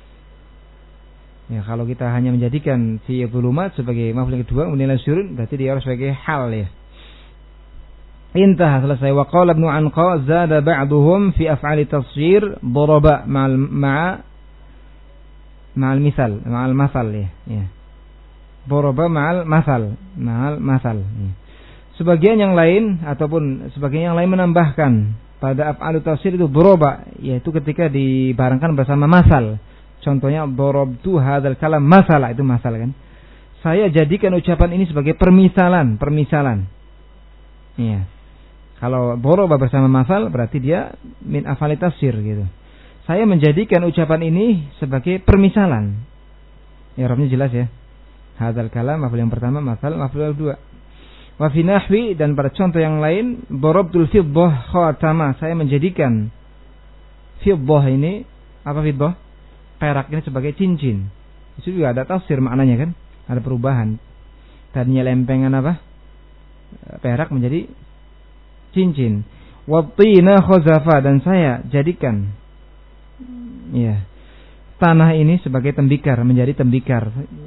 Ya, kalau kita hanya menjadikan fi dhulumat sebagai maf'ul yang kedua, kemudian la yubsirun, berarti dia harus sebagai hal, ya. Intah, selesai. Wa qala Ibnu Anqa zada ba'duhum fi af'ali tafsir daraba ma'al ma'a ma'al misal, ma'al masal, ya. Ya. Daraba ma'al masal, ma'al masal. Ya. Sebagian yang lain ataupun sebagian yang lain menambahkan pada af'alu tafsir itu daraba, yaitu ketika dibarengkan bersama masal. Contohnya darabtu hadzal kalam masala, itu masal kan. Saya jadikan ucapan ini sebagai permisalan, permisalan. Iya. Kalau daraba bersama masal berarti dia min af'ali tafsir gitu. Saya menjadikan ucapan ini sebagai permisalan. Ya, Arabnya jelas ya. Hadzal kalam maf'ul yang pertama, masal maf'ul yang kedua. Wa fi nahwi, dan pada contoh yang lain, darabtul fiddah khatama, saya menjadikan fiddah ini apa fiddah? Perak ini sebagai cincin. Itu juga ada tafsir maknanya kan? Ada perubahan. Tadinya lempengan apa? Perak menjadi cincin. Wa tina khazafa, dan saya jadikan ya, tanah ini sebagai tembikar, menjadi tembikar.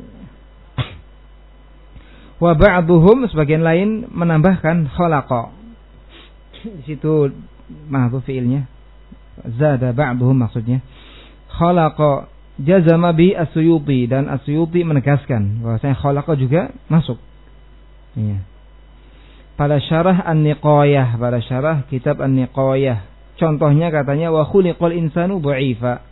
Wa ba'duhum, sebagian lain menambahkan khalaqa. Di situ mahdzuf fiilnya. Zada ba'duhum maksudnya. Khalaqa jazama bi as-Suyuti, dan as-Suyuti menegaskan bahwasanya khalaqa juga masuk. Iya. Pada syarah An-Niqayah, pada syarah kitab An-Niqayah. Contohnya katanya wa khuliqal insanu dha'ifa.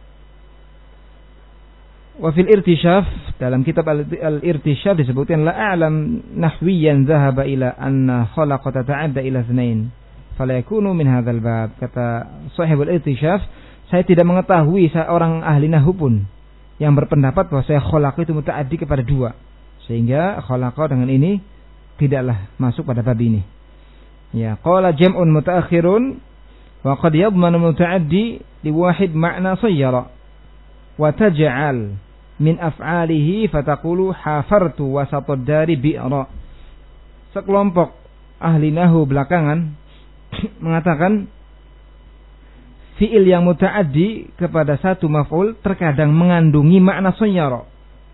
Wa fil irtishaf, dalam kitab al-irtishaf disebutkan la a'lam nahwiyan dhahaba ila anna khalaqa tata'adda ila itsnain fala yakunu min hadzal bab. Kata sahibul irtishaf, saya tidak mengetahui seorang ahli nahwu pun yang berpendapat bahwa saya khalaqa itu muta'addi kepada dua, sehingga khalaqa dengan ini tidaklah masuk pada bab ini. Ya, qala jam'un mutaakhirun wa qad yadmanu muta'addi li wahid ma'na sayyara wa taj'al min af'alihi fataqulu hafartu wasatad dari bi'ra. Sekelompok ahli nahwu belakangan mengatakan fi'il yang muta'addi kepada satu maf'ul terkadang mengandungi makna sayyara.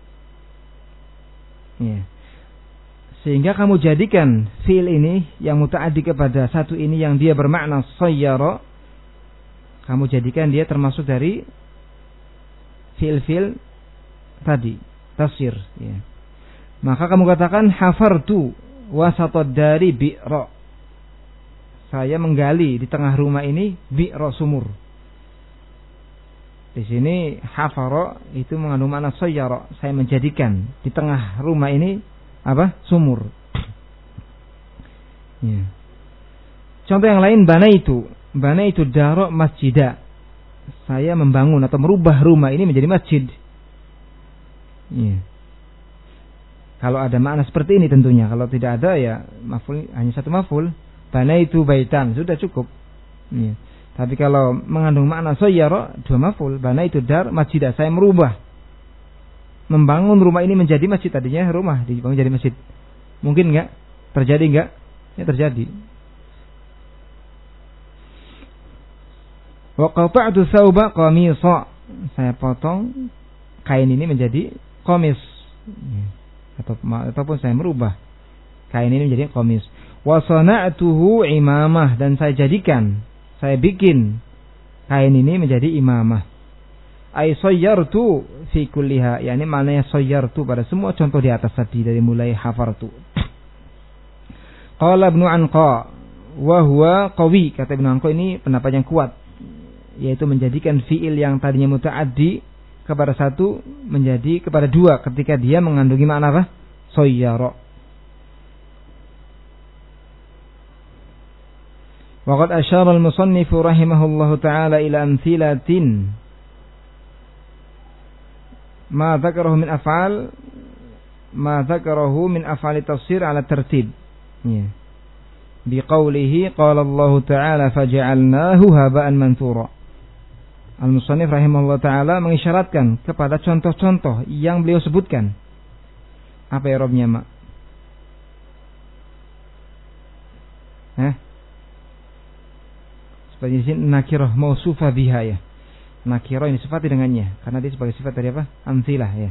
Ya. Sehingga kamu jadikan fi'il ini yang muta'addi kepada satu ini yang dia bermakna sayyara, Kamu jadikan dia termasuk dari fi'il-fi'il tadi, tasir, ya. Maka kamu katakan hafartu wasatad dari bi'ra. Saya menggali di tengah rumah ini bi'ra, sumur. Di sini hafara itu mengandung makna sayyara. Saya menjadikan di tengah rumah ini apa? Sumur. Ya. Contoh yang lain, bana itu, bana itu daro masjidah. Saya membangun atau merubah rumah ini menjadi masjid. Ya. Kalau ada makna seperti ini tentunya. Kalau tidak ada ya maf'ul, hanya satu maf'ul. Bana itu baitan, sudah cukup. Ya. Tapi kalau mengandung makna sayyara, dua maf'ul. Bana itu dar masjidah, saya merubah, membangun rumah ini menjadi masjid. Tadinya rumah dibangun jadi masjid. Mungkin enggak? Terjadi enggak? Ya terjadi. Wa qata'tu thawba qamisa. Saya potong kain ini menjadi qamis. Atau ataupun saya merubah kain ini menjadi qamis. Wa sana'tuhu imamah, dan saya jadikan, saya bikin kain ini menjadi imamah. Ay sayyartu fi kulliha, yakni maknanya sayyartu pada semua contoh di atas tadi dari mulai hafartu. Qala Ibnu Anqa wa huwa qawi, kata Ibnu Anqa ini pendapat yang kuat, yaitu menjadikan fiil yang tadinya muta'addi kepada satu menjadi kepada dua ketika dia mengandungi makna apa? Sayyara. Waqad asyara al-musannif rahimahullahu ta'ala ila amthilatin ma dzakarahu min af'al ma dzakarahu min af'al tafsir ala tertib. Ya. Biqaulihi qala Allah ta'ala faj'alnahu haba'an manthura. Al-Musannif rahimahullah ta'ala mengisyaratkan kepada contoh-contoh yang beliau sebutkan. Apa i'rabnya, Mak? Hah? Seperti di sini nakirah mausufah biha, ya. Nakirah ini sifat dengannya, karena dia sebagai sifat dari apa? Amthilah, ya.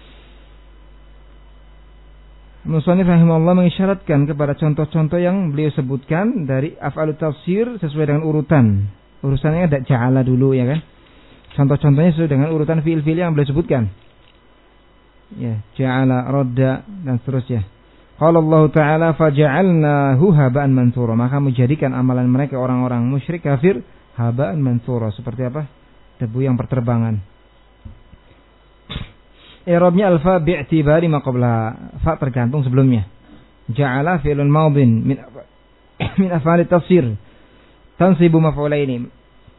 Al-Musannif rahimahullah mengisyaratkan kepada contoh-contoh yang beliau sebutkan dari af'alut tafsir sesuai dengan urutan. Urusannya ada ja'ala dulu, ya kan? Contoh-contohnya sesuai dengan urutan fiil-fiil yang beliau sebutkan. Ya, ja'ala, radda, dan seterusnya. Qala Allah Ta'ala faja'alnahu haba'an manthura. Maka menjadikan amalan mereka orang-orang musyrik kafir haba'an manthura. Seperti apa? Debu yang berterbangan. I'rabnya alfa bi'tibari ma qablaha. Fa tergantung sebelumnya. Ja'ala fi'lun madin min min af'alit tafsir. Tansibu maf'ulaini.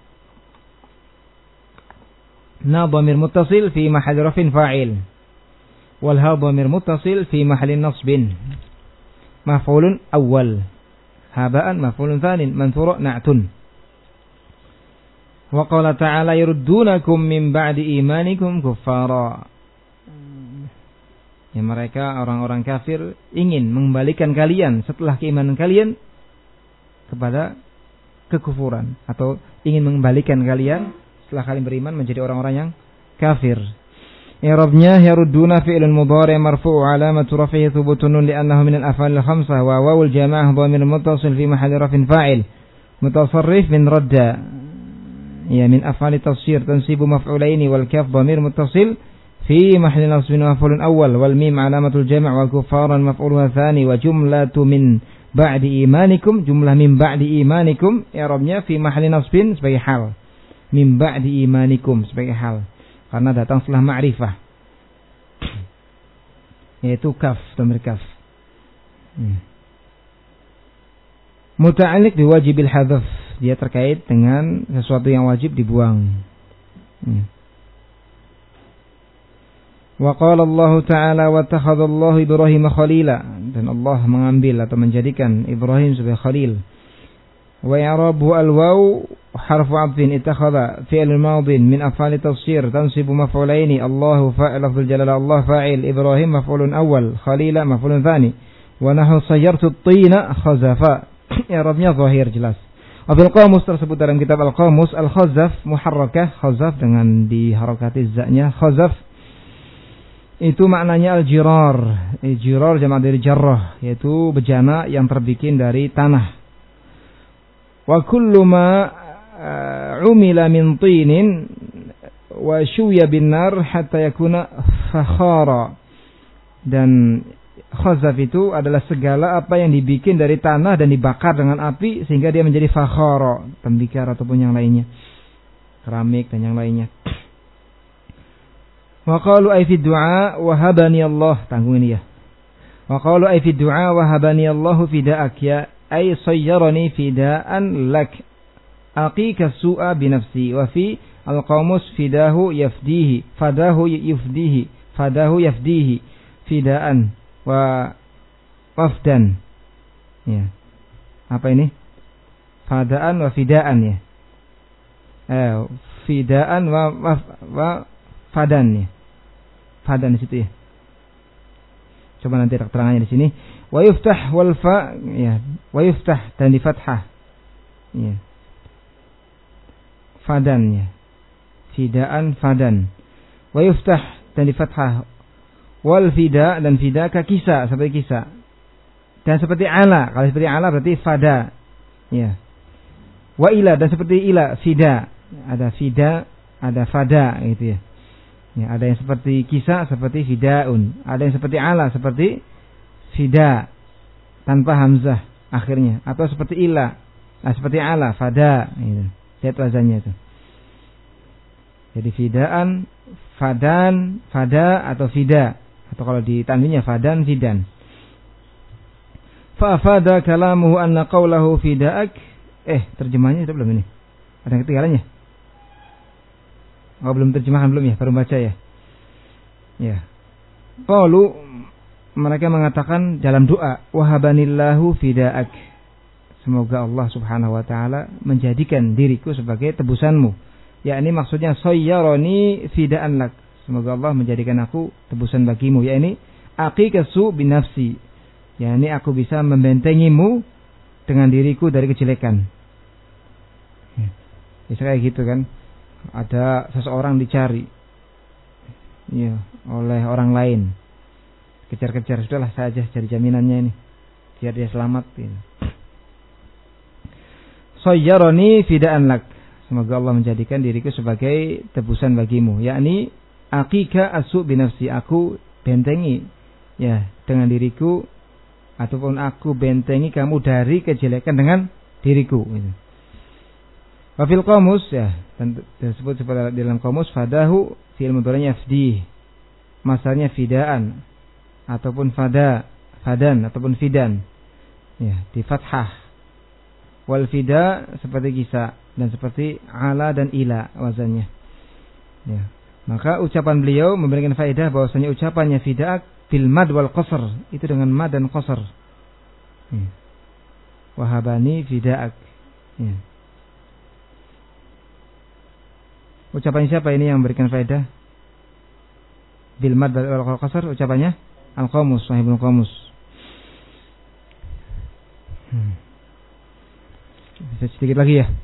Na dhamir muttasil fi mahall rafin fa'il. Wal ha dhamir muttasil fi mahall nasbin. Maf'ulun awwal. Haba'an maf'ulun tsanin, manthura na'tun. Wa qala ta'ala yuruddunakum min ba'di imanikum kuffara. Ya, mereka orang-orang kafir ingin mengembalikan kalian setelah keimanan kalian kepada kekufuran, atau ingin mengembalikan kalian setelah kalian beriman menjadi orang-orang yang kafir. I'rabnya yarudduna fi'lun mudhari' marfu' alamatu raf'ihi thubutun li'annahu min al-af'al al-khamsah wa wawul jamaah dhamir muttasil fi mahalli raf'in fa'il mutasarrif min radda. Ya, min af'al tafsir tansibu maf'ulaini wal kaf dhamir muttasil fi mahalli nasbin maf'ulun awwal wal mim alamatul jam' wal kuffaran maf'uluha tsani wa jumlatu min ba'di imanikum, jumlah min ba'di imanikum i'rabnya fi mahalli nasbin sebagai hal. Min ba'di imanikum sebagai hal, karena datang setelah ma'rifah, yaitu kaf, dhamir kaf. hmm. Muta'alliq bi wajibil hadzaf, dia terkait dengan sesuatu yang wajib dibuang. hmm. Wa qala Allah Ta'ala wa takhadha Allah Ibrahim khalila, dan Allah mengambil atau menjadikan Ibrahim sebagai khalil. Wa i'rabu al-waw harfu 'athfin ittakhadha fi'l madin min af'al tafsir tansibu maf'ulaini. Allahu fa'il lafzul jalala, Allah fa'il, Ibrahim maf'ulun awwal, khalila maf'ulun tsani. Wa nahu sayyartu at-tina khazafa. I'rabnya zahir, jelas. Wa fil qamus, tersebut dalam kitab al-qamus, al-khazaf muharrakah, khazaf dengan diharakati za-nya, khazaf itu maknanya al-jirar. Jirar jamak dari jarrah, yaitu bejana yang terbikin dari tanah. Wa kullu ma umila min tinin wa syuya bin nar hatta yakuna fakhara. Dan khazaf itu adalah segala apa yang dibikin dari tanah dan dibakar dengan api sehingga dia menjadi fakhara, tembikar ataupun yang lainnya, keramik dan yang lainnya. Wa qalu ay fi du'a wa habani Allah, tanggung ini ya. Wa qalu ay fi du'a wa habani Allah fida'ak ya ay sayyarani fida'an lak aqika su'a bi nafsi. Wa fi al-qamus fidahu yafdihi fadahu yufdihi fadahu yafdihi fida'an wa wafdan. Ya. Apa ini? Fadaan wa fida'an ya. Eh, fida'an wa wa, wa fadan ya. Fadan di situ ya. Coba nanti ada keterangannya di sini. Wa yuftah wal fa ya. Wa yuftah dan di fathah. Ya. Fadan ya. Fidaan fadan. Wa yuftah dan di fathah. Wal fida dan fida ka kisah, seperti kisah. Dan seperti ala, kalau seperti ala berarti fada. Ya. Wa ila dan seperti ila, fida. Ada fida, ada fada gitu ya. Ya, ada yang seperti kisah seperti fidaun, ada yang seperti ala seperti fida tanpa hamzah akhirnya, atau seperti ila, nah, seperti ala fada gitu. Lihat wazannya itu. Jadi fidaan, fadan, fada atau fida, atau kalau di tanwinnya fadan, fidan. Fa afada kalamuhu anna qawlahu fidaak. Eh, terjemahnya itu belum ini. Ada yang ketinggalannya? Oh, belum terjemahan belum ya, baru baca ya. Ya. Qalu, mereka mengatakan dalam doa, wahabanillahu fidaak. Semoga Allah Subhanahu wa taala menjadikan diriku sebagai tebusanmu. Yakni maksudnya sayyarani fidaan lak. Semoga Allah menjadikan aku tebusan bagimu, yakni aqiqasu binafsi. Yakni aku bisa membentengimu dengan diriku dari kejelekan. Ya. Bisa kayak gitu kan. Ada seseorang dicari ya, oleh orang lain, kejar-kejar, sudahlah saja cari jaminannya ini biar dia selamat gitu. Sayyarani fida'an lak. Semoga Allah menjadikan diriku sebagai tebusan bagimu, yakni aqiqa asu binafsi, aku bentengi ya dengan diriku, ataupun aku bentengi kamu dari kejelekan dengan diriku gitu. Wafil qamus ya, dan disebut seperti dalam qamus fadahu fi'il mudhari'nya yafdi, masdarnya fidaan ataupun fada, fadan ataupun fidan ya, di fathah. Wal fida seperti kisah dan seperti ala dan ila wazannya ya. Maka ucapan beliau memberikan faedah bahwasanya ucapannya fidaak bil mad wal qasr, itu dengan mad dan qasr ya. Wahabani fidaak ya. Ucapan siapa ini yang memberikan faedah? Bil mad wal qasr, ucapannya Al-Qamus, Sahibul Qamus. Hmm. Bisa sedikit lagi ya.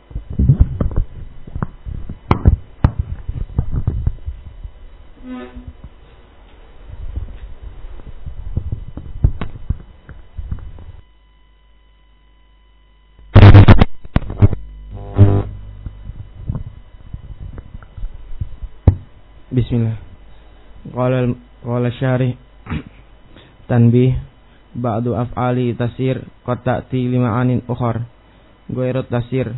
Bismillah. Qala qala syarih tanbih ba'du af'ali tasir qad ta'ti lima'anin ukhar ghairu tasir.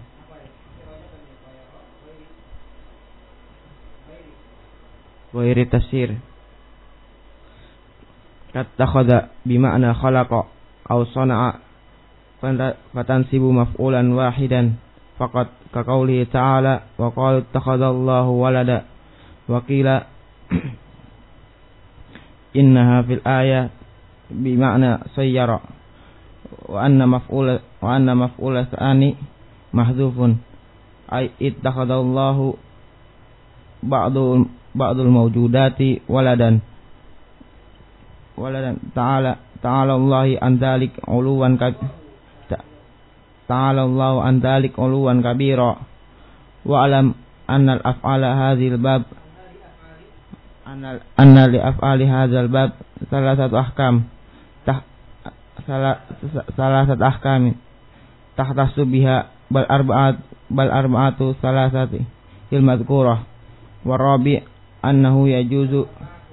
Ghairu tasir. Qad takhadha bima'na khalaqa aw sana'a fatansibu maf'ulan wahidan faqad ka qawli ta'ala wa qalu ittakhadallahu walada. Wakila innaha fil ayat bima'na sayyara wa anna maf'ula wa anna maf'ula tsani mahdhufun ay ittakhadallahu ba'du ba'dul mawjudati waladan waladan ta'ala ta'ala Allahi an dzalik uluwan ka ta'ala Allahu an dzalik uluwan kabira wa alam anna al-af'ala hadzal bab Anna li af'ali hadzal bab salah satu ahkam tah salah salah satu ahkam tahtasu biha bal arba'at bal arba'atu salasati il madhkurah. Wa rabi' annahu yajuzu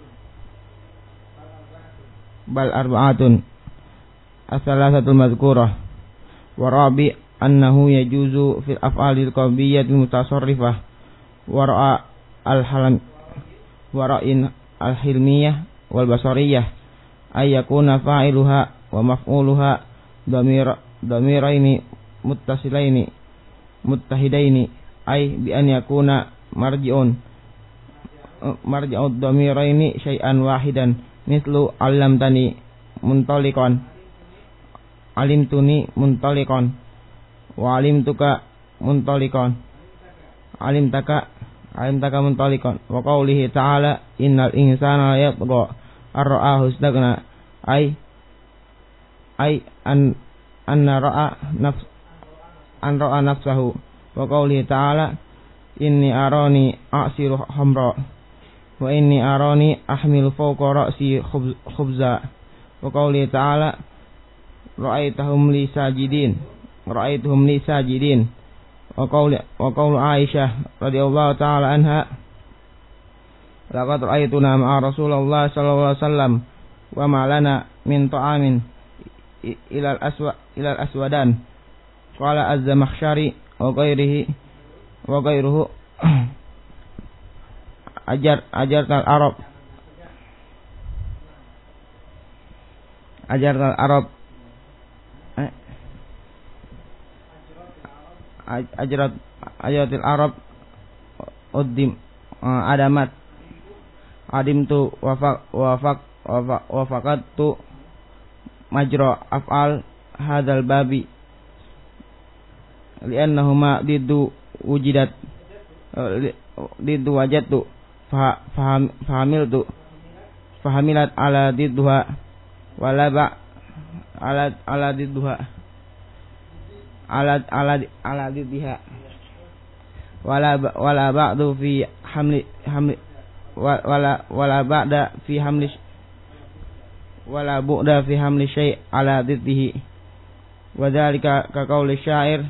bal arba'atun as-salasatul madhkurah. Wa rabi' annahu yajuzu fil af'alil qalbiyyati mutasarrifah. Wa ra'a al-halam wa ra'in al-hilmiyah wal basariyah ay yakuna fa'iluha wa maf'uluha dhamir dhamiraini muttasilaini muttahidaini ay bi an yakuna marji'un marji'ud dhamiraini syai'an wahidan mislu 'allamtani muntaliqan alimtuni muntaliqan wa alimtuka muntaliqan alimtaka alimtaka muntaliqan wa qawlihi ta'ala innal insana la yatgha ar-ra'ahu istaghna ay ay an anna ra'a nafs an ra'a nafsahu wa qawlihi ta'ala inni arani a'siru khamra wa inni arani ahmilu fawqa ra'si khubza wa qawlihi ta'ala ra'aitahum li sajidin ra'aituhum li sajidin wa qawli wa qawlu Aisyah radhiyallahu ta'ala anha laqad ra'aituna ma'a Rasulullah sallallahu alaihi wasallam wa ma lana min ta'amin ilal aswa ilal aswadan qala az-Zamakhsyari wa ghairihi wa ghairuhu ajar ajartal arab ajartal arab ajrat ajatil arab uddim adamat adimtu wafaq wafaq wafaqattu majra af'al hadzal babi li'annahuma diddu wujidat diddu wajadtu faham fahamiltu fahamilat ala didduha wala ba ala ala didduha ala ala ala diddiha wala wala ba'du fi hamli hamli wala wala ba'da fi hamli wala bu'da fi hamli syai' ala diddihi wa dzalika ka qauli syair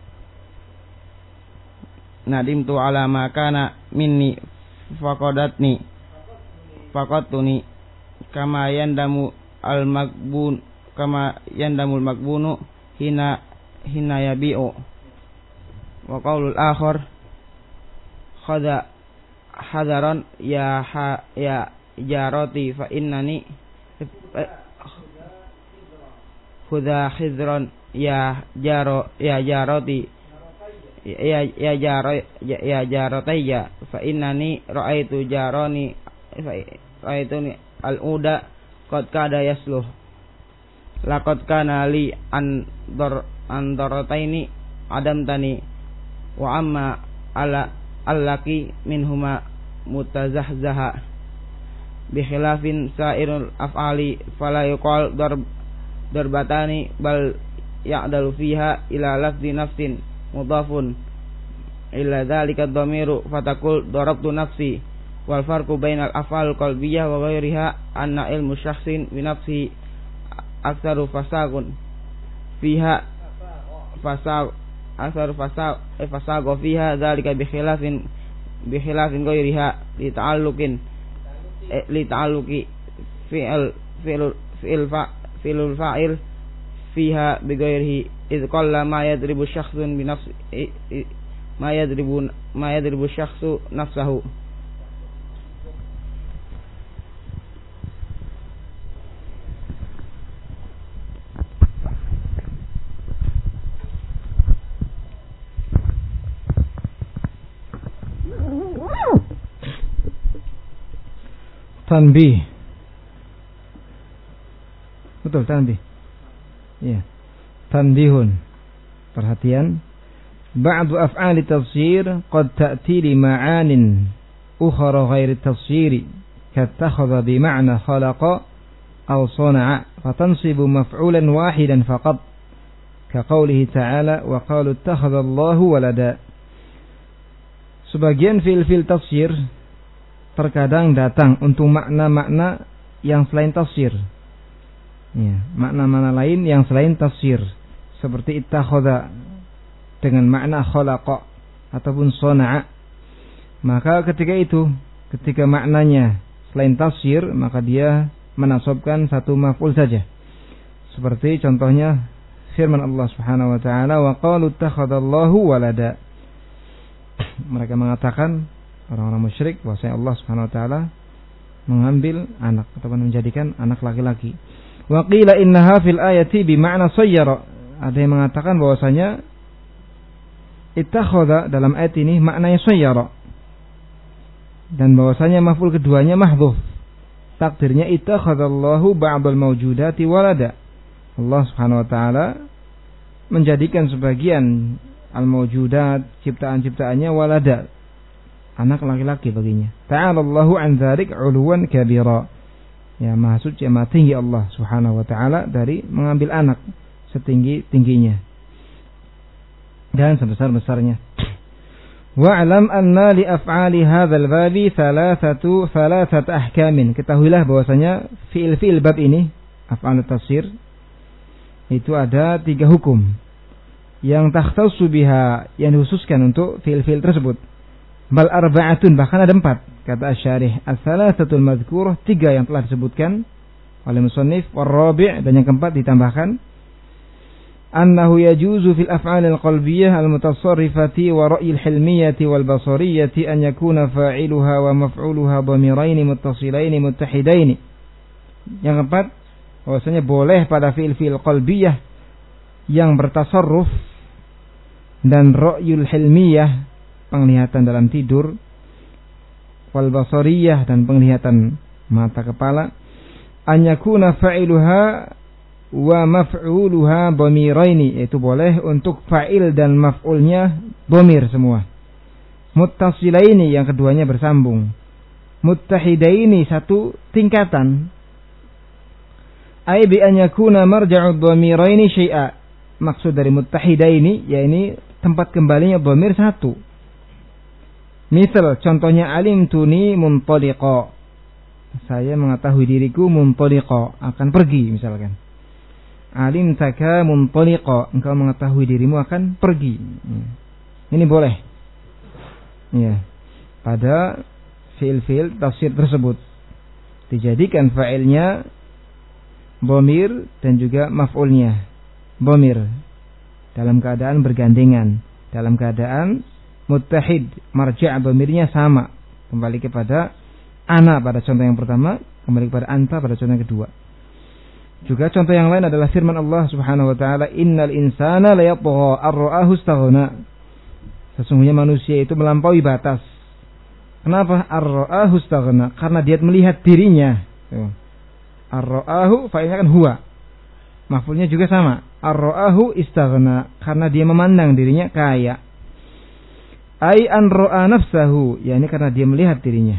nadimtu ala ma kana minni faqadatni faqatuni kama yandamu al magbun kama yandamul magbunu hina hina yabi'u wa qaulul akhar khadha hadaran ya ha, ya jarati fa innani khudha khidran ya jaro ya jarati ya ya jaro ya, ya jaratayya fa innani ra'aitu jarani fa ra'aituni al-uda qad kada yasluh laqad kana li an dar an darataini adamtani wa amma ala allaki minhuma mutazahzaha bi khilafin sa'irul af'ali fala yuqal darb darbatani bal ya'dalu fiha ila lafzi nafsin mudhafun illa dzalika dhamiru fatakul darabtu nafsi wal farqu bainal af'al qalbiyyah wa ghairiha anna ilmu syakhsin bi nafsi aktsaru fasagun fiha fasag asar fasag eh, fasago fiha dzalika bi khilafin bi khilafin ghairiha li ta'alluqin eh, li ta'alluqi fi'il fi'il fi'il fa fi'il fa'il fiha bi ghairihi idh qalla ma yadribu syakhsun bi nafsi eh, eh, ma yadribu ma yadribu syakhsu nafsahu. Tanbih. Betul, tanbih. Ya. Tanbihun. Perhatian. Ba'du af'ali tafsir qad ta'ti li ma'anin ukhra ghairi tafsiri kattakhadha bi ma'na khalaqa aw sana'a fatansibu maf'ulan wahidan faqat ka qawlihi ta'ala wa qalu ittakhadha Allahu walada. Sebagian fil-fil tafsir terkadang datang untuk makna-makna yang selain tafsir. Ya, makna-makna lain yang selain tafsir. Seperti ittakhadha, dengan makna khalaqa ataupun sana'a, maka ketika itu, ketika maknanya selain tafsir, maka dia menasabkan satu maf'ul saja. Seperti contohnya firman Allah Subhanahu wa taala, wa qalu ittakhadallahu walada. Mereka mengatakan, orang-orang musyrik, bahwasanya Allah Subhanahu wa taala mengambil anak atau menjadikan anak laki-laki. Wa qila innaha fil ayati bi ma'na sayyara. Ada yang mengatakan bahwasanya ittakhadha dalam ayat ini maknanya sayyara. Dan bahwasanya maf'ul keduanya mahdhuf. Takdirnya ittakhadallahu ba'dal mawjudati walada. Allah Subhanahu wa taala menjadikan sebagian al-mawjudat, ciptaan-ciptaannya walada, anak laki-laki baginya. Ta'alallahu an dzalik 'uluwan kabira. Ya, maha suci, maha tinggi Allah Subhanahu wa taala dari mengambil anak setinggi-tingginya dan sebesar-besarnya. Wa'lam anna li af'ali hadzal babi thalathatu thalathat ahkamin. Ketahuilah bahwasanya fi'il-fi'il bab ini, af'al tafsir, itu ada tiga hukum yang takhtassu biha, yang dikhususkan untuk fi'il-fi'il tersebut. Bal arba'atun, bahkan ada empat, kata asy-syarih. Ats-tsalatsatul madhkurah, tiga yang telah disebutkan oleh musannif, war-rabi', dan yang keempat ditambahkan, annahu yajuzu fil af'alil qalbiyyah al-mutasarrifati wa ra'yil hilmiyyati wal basariyyati an yakuna fa'iluha wa maf'uluha dhamiraini muttasilaini muttahidaini. Yang keempat, bahwasanya boleh pada fi'il-fi'il qalbiyah yang bertasarruf dan ra'yul hilmiyah, penglihatan dalam tidur, wal basariyah, dan penglihatan mata kepala, an yakuna fa'iluha wa maf'uluha dhamiraini, yaitu boleh untuk fa'il dan maf'ulnya dhamir semua. Muttasilaini, yang keduanya bersambung. Muttahidaini, satu tingkatan. Ai bi an yakuna marja'u dhamiraini syai'a. Maksud dari muttahidaini, yakni tempat kembalinya dhamir satu. Misal, contohnya alimtuni muntaliqa. Saya mengetahui diriku muntaliqa, akan pergi misalkan. Alimtaka muntaliqa, engkau mengetahui dirimu akan pergi. Ini boleh. Ya. Pada fi'il-fi'il tafsir tersebut dijadikan fa'ilnya dhamir dan juga maf'ulnya dhamir dalam keadaan bergandengan, dalam keadaan muttahid, marja' dhamirnya sama, kembali kepada ana pada contoh yang pertama, kembali kepada anta pada contoh yang kedua. Juga contoh yang lain adalah firman Allah Subhanahu wa taala, innal insana layatgha ar-ra'ahu istaghna. Sesungguhnya manusia itu melampaui batas. Kenapa ar-ra'ahu istaghna? Karena dia melihat dirinya. Ar-ra'ahu fa'ilnya kan huwa. Maf'ulnya juga sama. Ar-ra'ahu istaghna, karena dia memandang dirinya kaya. Ai an ra'a nafsahu, yakni karena dia melihat dirinya.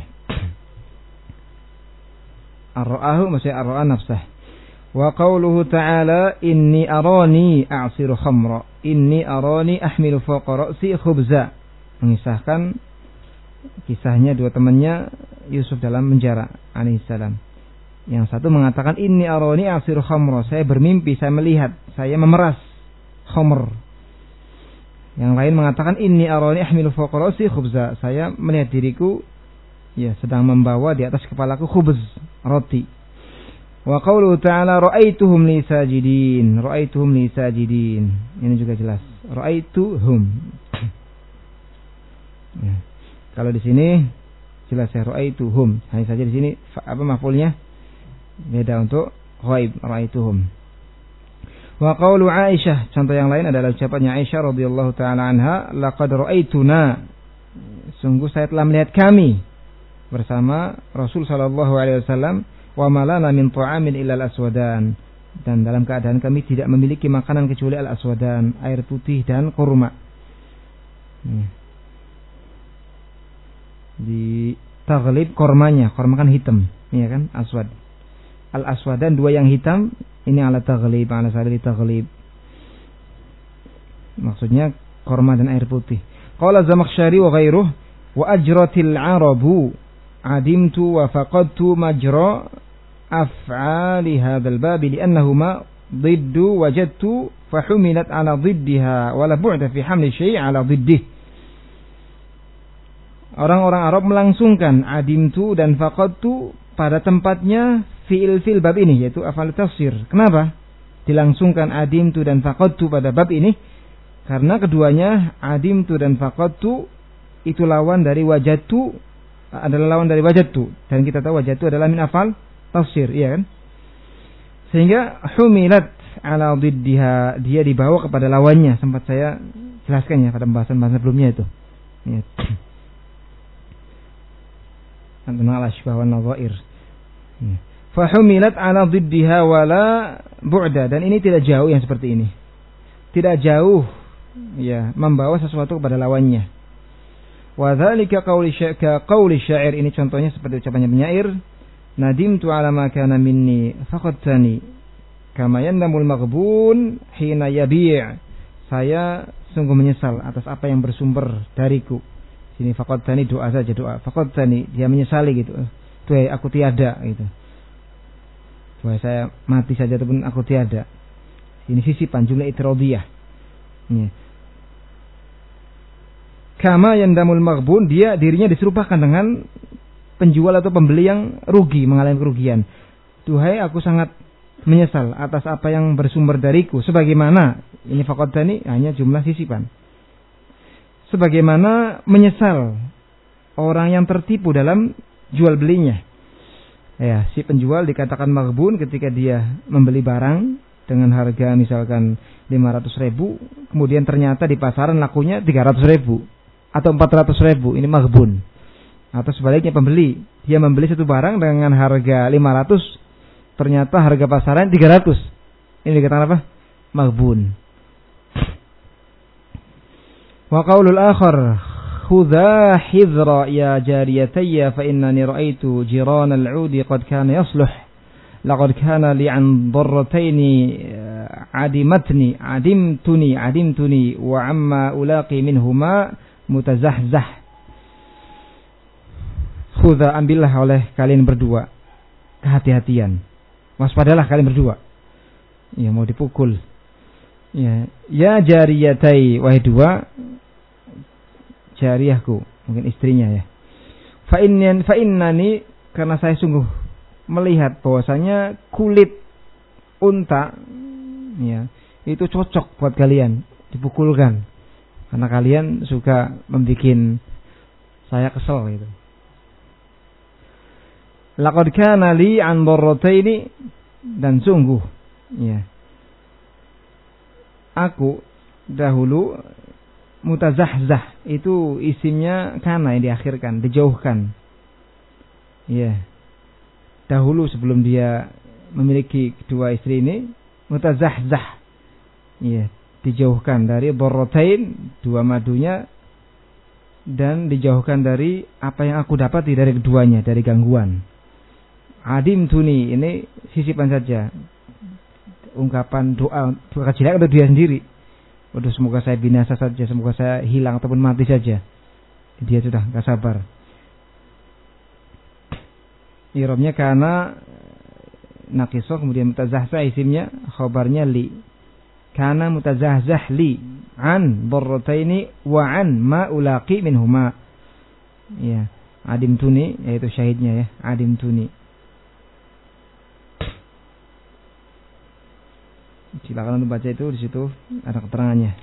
Ar-ra'ahu maksudnya ar-ra'a nafsah. Wa qauluhu ta'ala inni arani a'siru khamra, inni arani ahmilu fawqa ra'si khubza, mengisahkan kisahnya dua temannya Yusuf dalam penjara alaihissalam. Yang satu mengatakan inni arani a'siru khamra, saya bermimpi, saya melihat saya memeras khamr. Yang lain mengatakan inni arani ahmilu fawqa ra'si khubza, saya melihat diriku ya sedang membawa di atas kepalaku khubz, roti. Wa qauluhu ta'ala ra'aituhum li sajidin, ra'aituhum li sajidin. Ini juga jelas. Ra'aituhum. Ya. Kalau di sini jelas ya ra'aituhum. Hanya saja di sini apa maf'ulnya beda untuk ghaib, ra'aituhum. Wa qaulu Aisyah, contoh yang lain adalah ucapannya Aisyah radhiyallahu taala anha, laqad ra'aituna, sungguh saya telah melihat kami bersama Rasul sallallahu alaihi wasallam, wa malana min ta'amin illa al-aswadan, dan dalam keadaan kami tidak memiliki makanan kecuali al-aswadan, air putih dan kurma. Di taghlib kormanya, korma kan hitam, iya kan, aswad. Al-aswadan dua yang hitam, ini ala taghlib, ala sabili taghlib. Maksudnya korma dan air putih. Qala Zamakhsyari wa ghairuh, wa ajratil arabu adimtu wa faqadtu majra af'ali hadzal bab li'annahuma Diddu wajadtu fahumilat ala diddiha wala bu'da fi hamli syai' ala diddih. Orang-orang Arab melangsungkan adimtu dan faqadtu pada tempatnya fi'il-fi'il bab ini, yaitu af'al tafsir. Kenapa dilangsungkan adimtu dan faqadtu pada bab ini? Karena keduanya adimtu dan faqadtu itu lawan dari wajadtu, adalah lawan dari wajadtu, dan kita tahu wajadtu adalah min af'al tafsir, iya kan? Sehingga humilat ala diddiha, dia dibawa kepada lawannya. Sempat saya jelaskan ya pada pembahasan-pembahasan sebelumnya itu. Ya. Antara al-ashbah wan nadhair. Fa humilat ala diddiha wala bu'da, dan ini tidak jauh yang seperti ini. Tidak jauh ya membawa sesuatu kepada lawannya. Wa dzalika qauli sya'ka qauli syair, ini contohnya seperti ucapannya penyair. Nadimtu ala ma kana minni faqadtani kama yandamul maghbun hina yabi'. Saya sungguh menyesal atas apa yang bersumber dariku. Sini faqadtani doa saja, doa. Faqadtani, dia menyesali gitu. Tuh aku tiada gitu. Tuh saya mati saja ataupun aku tiada. Ini sisipan jumlah itradiyah. Ya. Kama yandamul maghbun, dia dirinya diserupakan dengan penjual atau pembeli yang rugi, mengalami kerugian. Tuhai aku sangat menyesal atas apa yang bersumber dariku. Sebagaimana, ini faqadtani hanya jumlah sisipan. Sebagaimana menyesal orang yang tertipu dalam jual belinya. Ya, si penjual dikatakan maghbun ketika dia membeli barang dengan harga misalkan lima ratus ribu, kemudian ternyata di pasaran lakunya tiga ratus ribu atau empat ratus ribu, ini maghbun. Atau sebaliknya pembeli, dia membeli satu barang dengan harga lima ratus, ternyata harga pasaran tiga ratus. Ini dikatakan apa? Maghbun. Wa qaulul akhar, khudha hidra ya jariyatayya fa innani ra'aitu jiran al-'udi qad kana yasluh. Laqad kana li 'an darrataini adimatni adimtuni adimtuni wa amma ulaqi minhuma mutazahzah. Khudha, ambillah oleh kalian berdua kehati-hatian. Waspadalah kalian berdua. Ya, mau dipukul. Ya, ya jariyatai, wahai dua jariyahku, mungkin istrinya ya. Fa innan fa innani, karena saya sungguh melihat bahwasanya kulit unta ya, itu cocok buat kalian dipukulkan. Karena kalian suka membikin saya kesel gitu. Laqad kana li 'an darrataini, dan sungguh ya aku dahulu, mutazahzah itu isimnya kana yang diakhirkan, dijauhkan. Ya. Dahulu sebelum dia memiliki kedua istri ini, mutazahzah. Ya, dijauhkan dari darratain, dua madunya, dan dijauhkan dari apa yang aku dapati dari keduanya, dari gangguan. Adim tuni, ini sisipan saja, ungkapan doa, doa kecil untuk dia sendiri. Waduh, semoga saya binasa saja, semoga saya hilang ataupun mati saja. Dia sudah gak sabar. Irobnya karena naqisoh, kemudian mutazahzah isimnya, khabarnya li. Karena mutazahzah li an darrataini wa an ma ulaqi minhuma. Ya, adim tuni, yaitu syahidnya ya, adim tuni. Silakan untuk baca itu, di situ ada keterangannya.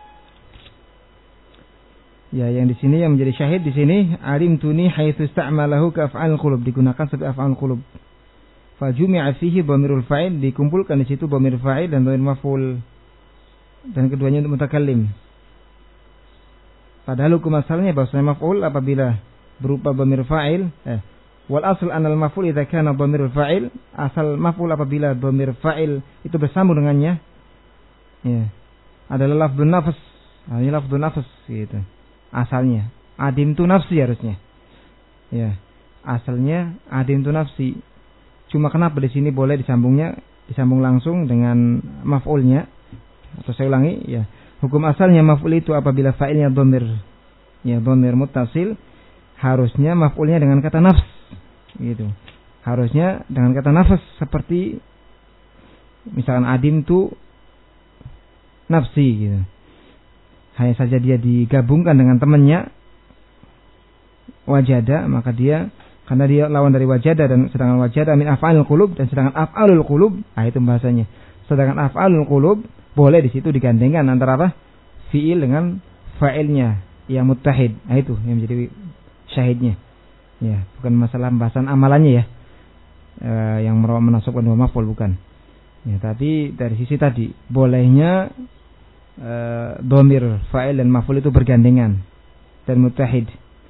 Ya, yang di sini yang menjadi syahid di sini alim tuni haitsu ista'malahu ka af'al qulub, digunakan sebagai af'al qulub. Fa jumi'a fihi dhamirul fa'il, dikumpulkan di situ dhamir fa'il dan dhamir maf'ul, dan keduanya untuk mutakallim. Padahal hukum asalnya bahwasanya maf'ul apabila berupa dhamir fa'il, eh wal asl anal maf'ul idza kana dhamirul fa'il, asal maf'ul apabila dhamir fa'il itu bersambung dengannya ya adalah lafdzun nafs. Ini lafdzun nafs gitu. Asalnya adim tu nafsi harusnya. Ya, asalnya adim tu nafsi. Cuma kenapa di sini boleh disambungnya disambung langsung dengan maf'ulnya? Atau saya ulangi ya, hukum asalnya maf'ul itu apabila fa'ilnya dhamir ya dhamir muttasil, harusnya maf'ulnya dengan kata nafs. Gitu. Harusnya dengan kata nafas, seperti Misalkan adim tu nafsi gitu. Hanya saja dia digabungkan dengan temannya wajada, maka dia karena dia lawan dari wajada, dan sedangkan wajada min af'alul qulub, dan sedangkan af'alul qulub, nah itu bahasanya. Sedangkan af'alul qulub boleh di situ digandengkan antara apa? Fi'il dengan fa'ilnya yang muttahid. Nah itu yang menjadi syahidnya. Ya, bukan masalah pembahasan amalannya ya. E, yang menasabkan dua maf'ul bukan. Ya, tapi dari sisi tadi bolehnya e, dhamir fa'il dan maf'ul itu bergandengan dan muttahid.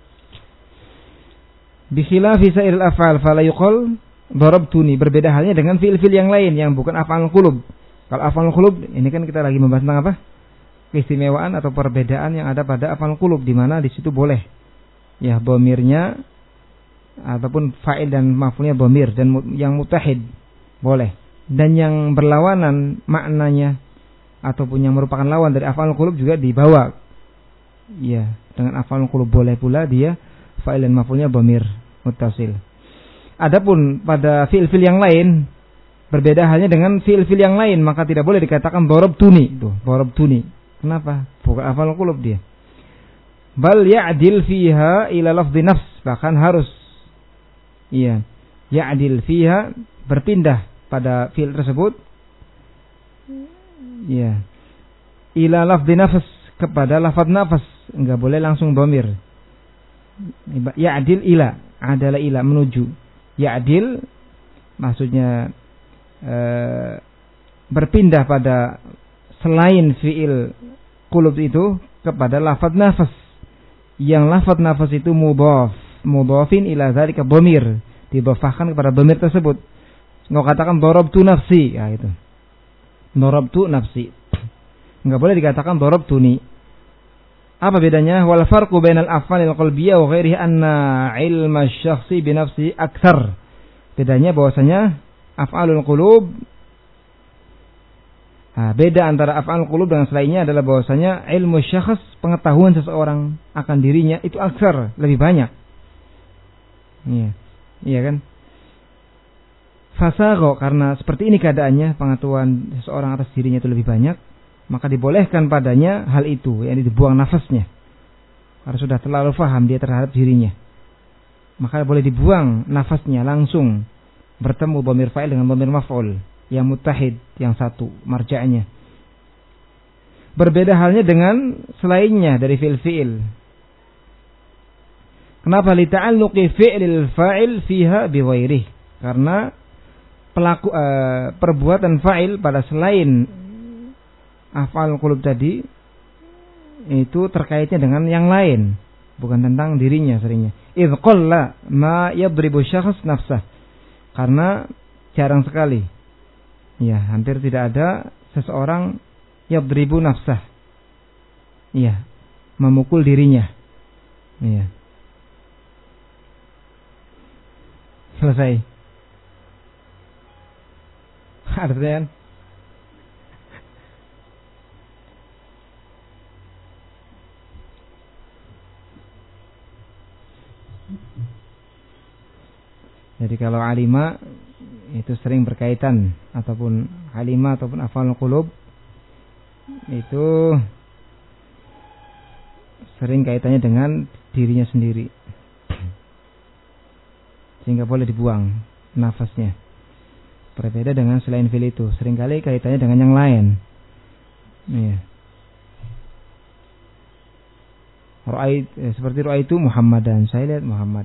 Bikhilafi sa'iril af'al fala yuqal darabtuni, berbeda halnya dengan fi'il-fi'il yang lain yang bukan af'alul qulub. Kalau af'alul qulub ini kan kita lagi membahas tentang apa? Keistimewaan atau perbedaan yang ada pada af'alul qulub, di mana di situ boleh ya dhamirnya ataupun fa'il dan maf'ulnya dhamir, dan yang muttahid boleh. Dan yang berlawanan maknanya ataupun yang merupakan lawan dari af'alul qulub juga dibawa. Ya, dengan af'alul qulub boleh pula dia fa'il dan maf'ulnya dhamir muttasil. Adapun pada fi'il-fi'il yang lain berbeda halnya dengan fi'il-fi'il yang lain, maka tidak boleh dikatakan darabtuni. Tuh, darabtuni. Kenapa? Bukan af'alul qulub dia. Bal ya'dil fiha ila lafdhi nafs, bahkan harus iya, ya'dil fiha berpindah pada fi'il tersebut iya, ila lafdhi nafs, kepada lafaz nafas, enggak boleh langsung dhamir. Ya'dil ila, adalah ila, menuju. Ya'dil maksudnya e, berpindah pada selain fi'il qulub itu kepada lafaz nafas, yang lafaz nafas itu mudhaf, mudhafin ila dzalika dhamir, didhafahkan kepada dhamir tersebut. Enggak katakan darabtu nafsi, ya itu. Darabtu nafsi. Enggak boleh dikatakan darabtuni. Apa bedanya? Wal farqu bainal af'alil qalbiyyah wa ghairihi anna ilma asy-syakhsi bi nafsi aktsar. Bedanya bahwasanya af'alul qulub, nah, beda antara af'alul qulub dengan selainnya adalah bahwasanya ilmu syakhs, pengetahuan seseorang akan dirinya itu aktsar, lebih banyak. Iya. Iya kan? Fasagho, karena seperti ini keadaannya, pengetahuan seseorang atas dirinya itu lebih banyak, maka dibolehkan padanya hal itu, yakni dibuang nafasnya. Karena sudah terlalu faham dia terhadap dirinya, maka boleh dibuang nafasnya, langsung bertemu dhamir fa'il dengan dhamir maf'ul yang muttahid, yang satu marja'nya. Berbeda halnya dengan selainnya dari fi'il-fi'il. Kenapa? Li ta'alluqi fi'lil fa'il fiha bi ghairihi, karena pelaku uh, perbuatan fa'il pada selain af'al qulub tadi itu terkaitnya dengan yang lain, bukan tentang dirinya seringnya. Idz qalla ma yadribu syakhs nafsah, karena jarang sekali, ya hampir tidak ada seseorang yadribu nafsah, ya memukul dirinya. Iya. Selesai. Ada pertanyaan? Jadi kalau alima itu sering berkaitan, ataupun alima ataupun af'alul qulub itu sering kaitannya dengan dirinya sendiri, sehingga boleh dibuang nafasnya. Berbeda dengan selain fi'il itu, seringkali kaitannya dengan yang lain. Iya. Ra'ait, eh, seperti ra'aitu Muhammadan, saya lihat Muhammad.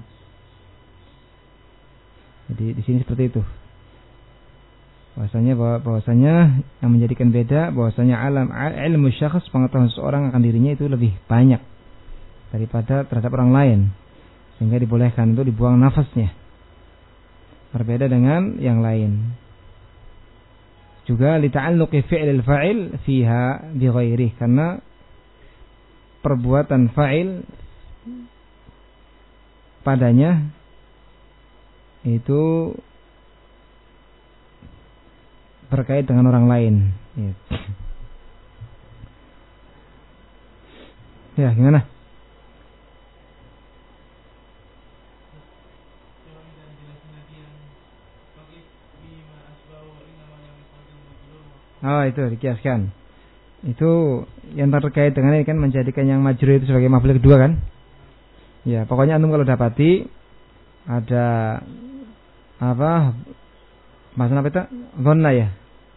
Jadi di sini seperti itu. Bahwasanya bahwasanya yang menjadikan beda, bahwasanya alam ilmu syakhs, pengetahuan seseorang akan dirinya itu lebih banyak daripada terhadap orang lain, sehingga dibolehkan untuk dibuang nafasnya. Berbeda dengan yang lain. Juga li ta'alluqi fi'lil fa'il fiha bi ghairihi, karena perbuatan fa'il padanya itu berkait dengan orang lain. Ya, ya gimana? Oh, itu dikiaskan. Itu yang terkait dengan ini kan menjadikan yang majrur itu sebagai maf'ul kedua kan? Ya, pokoknya antum kalau dapati ada apa? Maksudnya apa itu? Dhanna ya.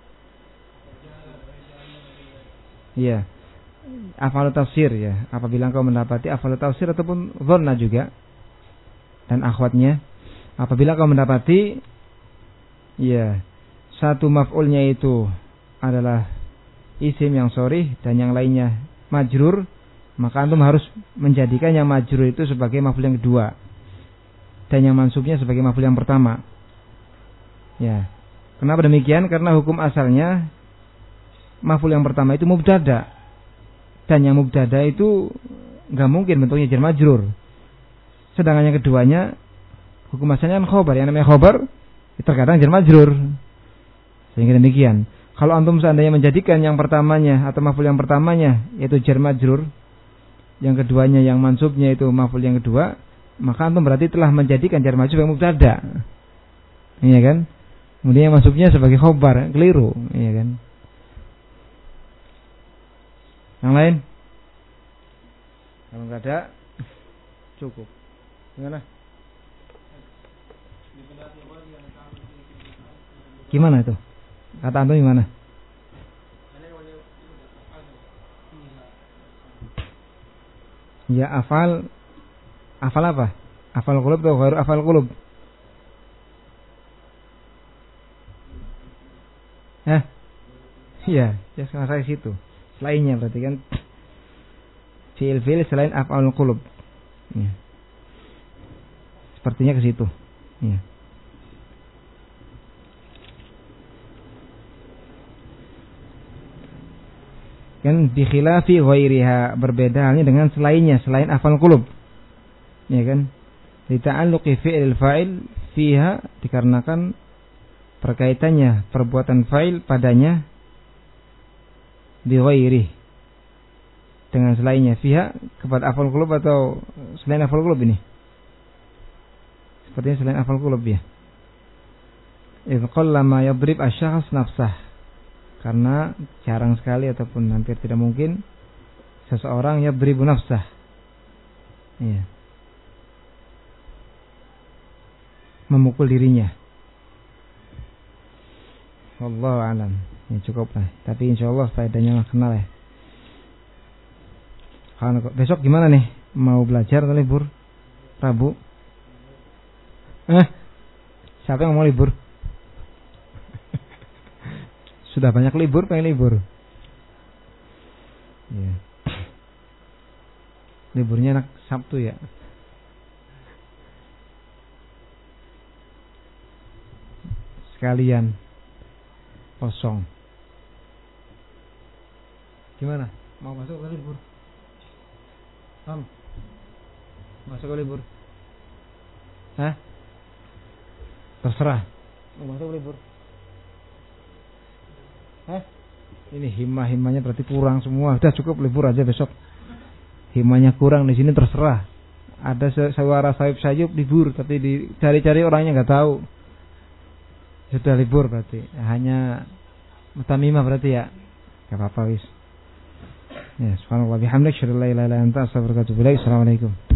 Iya. Af'al tafsir ya. Apabila engkau mendapati af'al tafsir ataupun dhanna juga dan akhwatnya, apabila engkau mendapati ya satu maf'ulnya itu adalah isim yang sharih dan yang lainnya majrur, maka antum harus menjadikan yang majrur itu sebagai maf'ul yang kedua dan yang mansubnya sebagai maf'ul yang pertama. Ya. Kenapa demikian? Karena hukum asalnya maf'ul yang pertama itu mubtada. Dan yang mubtada itu enggak mungkin bentuknya jar majrur. Sedangkan yang keduanya hukum asalnya kan khobar. Yang namanya khobar terkadang jar majrur. Sehingga demikian. Kalau antum seandainya menjadikan yang pertamanya atau maf'ul yang pertamanya yaitu jar majrur, yang keduanya yang mansubnya itu maf'ul yang kedua, maka antum berarti telah menjadikan jar majrur yang mubtada. Iya kan? Kemudian yang mansubnya sebagai khobar, keliru, iya kan? Yang lain? Kalau enggak ada, cukup. Gimana? Gimana itu? Kata antum gimana? Ya afal, afal apa? Afal qulub atau ghairu afal qulub? Hah? Iya, ya sekarang saya situ. Selainnya berarti kan fi'il-fi'il selain afal qulub. Ya. Sepertinya ke situ. Ya. Kan bi khilafi ghairiha, berbeda halnya dengan selainnya, selain afal qulub. Ya kan? Li ta'alluqi fi'il fa'il fiha, dikarenakan perkaitannya perbuatan fa'il padanya bi ghairi, dengan selainnya, fiha kepada afal qulub atau selain afal qulub ini. Sepertinya selain afal qulub ya. Idz qallama yadrib asy-syakhs nafsah. Karena jarang sekali ataupun hampir tidak mungkin seseorang yadribu nafsah. Iya. Memukul dirinya. Wallahu a'lam. Ya cukup lah. Tapi insyaallah faedahnya kenal ya. Besok gimana nih? Mau belajar atau libur? Rabu? Eh? Siapa yang mau libur? Sudah banyak libur, pengen libur. Ya. Liburnya anak Sabtu ya. Sekalian kosong. Gimana? Mau masuk ke libur? Om, masuk ke libur? Hah? Terserah. Mau masuk ke libur? Hah? Ini himah-himahnya berarti kurang semua. Sudah cukup libur aja besok. Himahnya kurang di sini terserah. Ada suara sayup-sayup libur, tapi dicari-cari orangnya nggak tahu. Sudah libur berarti. Hanya mutamimah berarti ya. Enggak apa-apa wis. Ya, subhanallah bihamdik, syadallah la ilaha illa anta, astaghfiruka wa atubu ilaik. Assalamualaikum.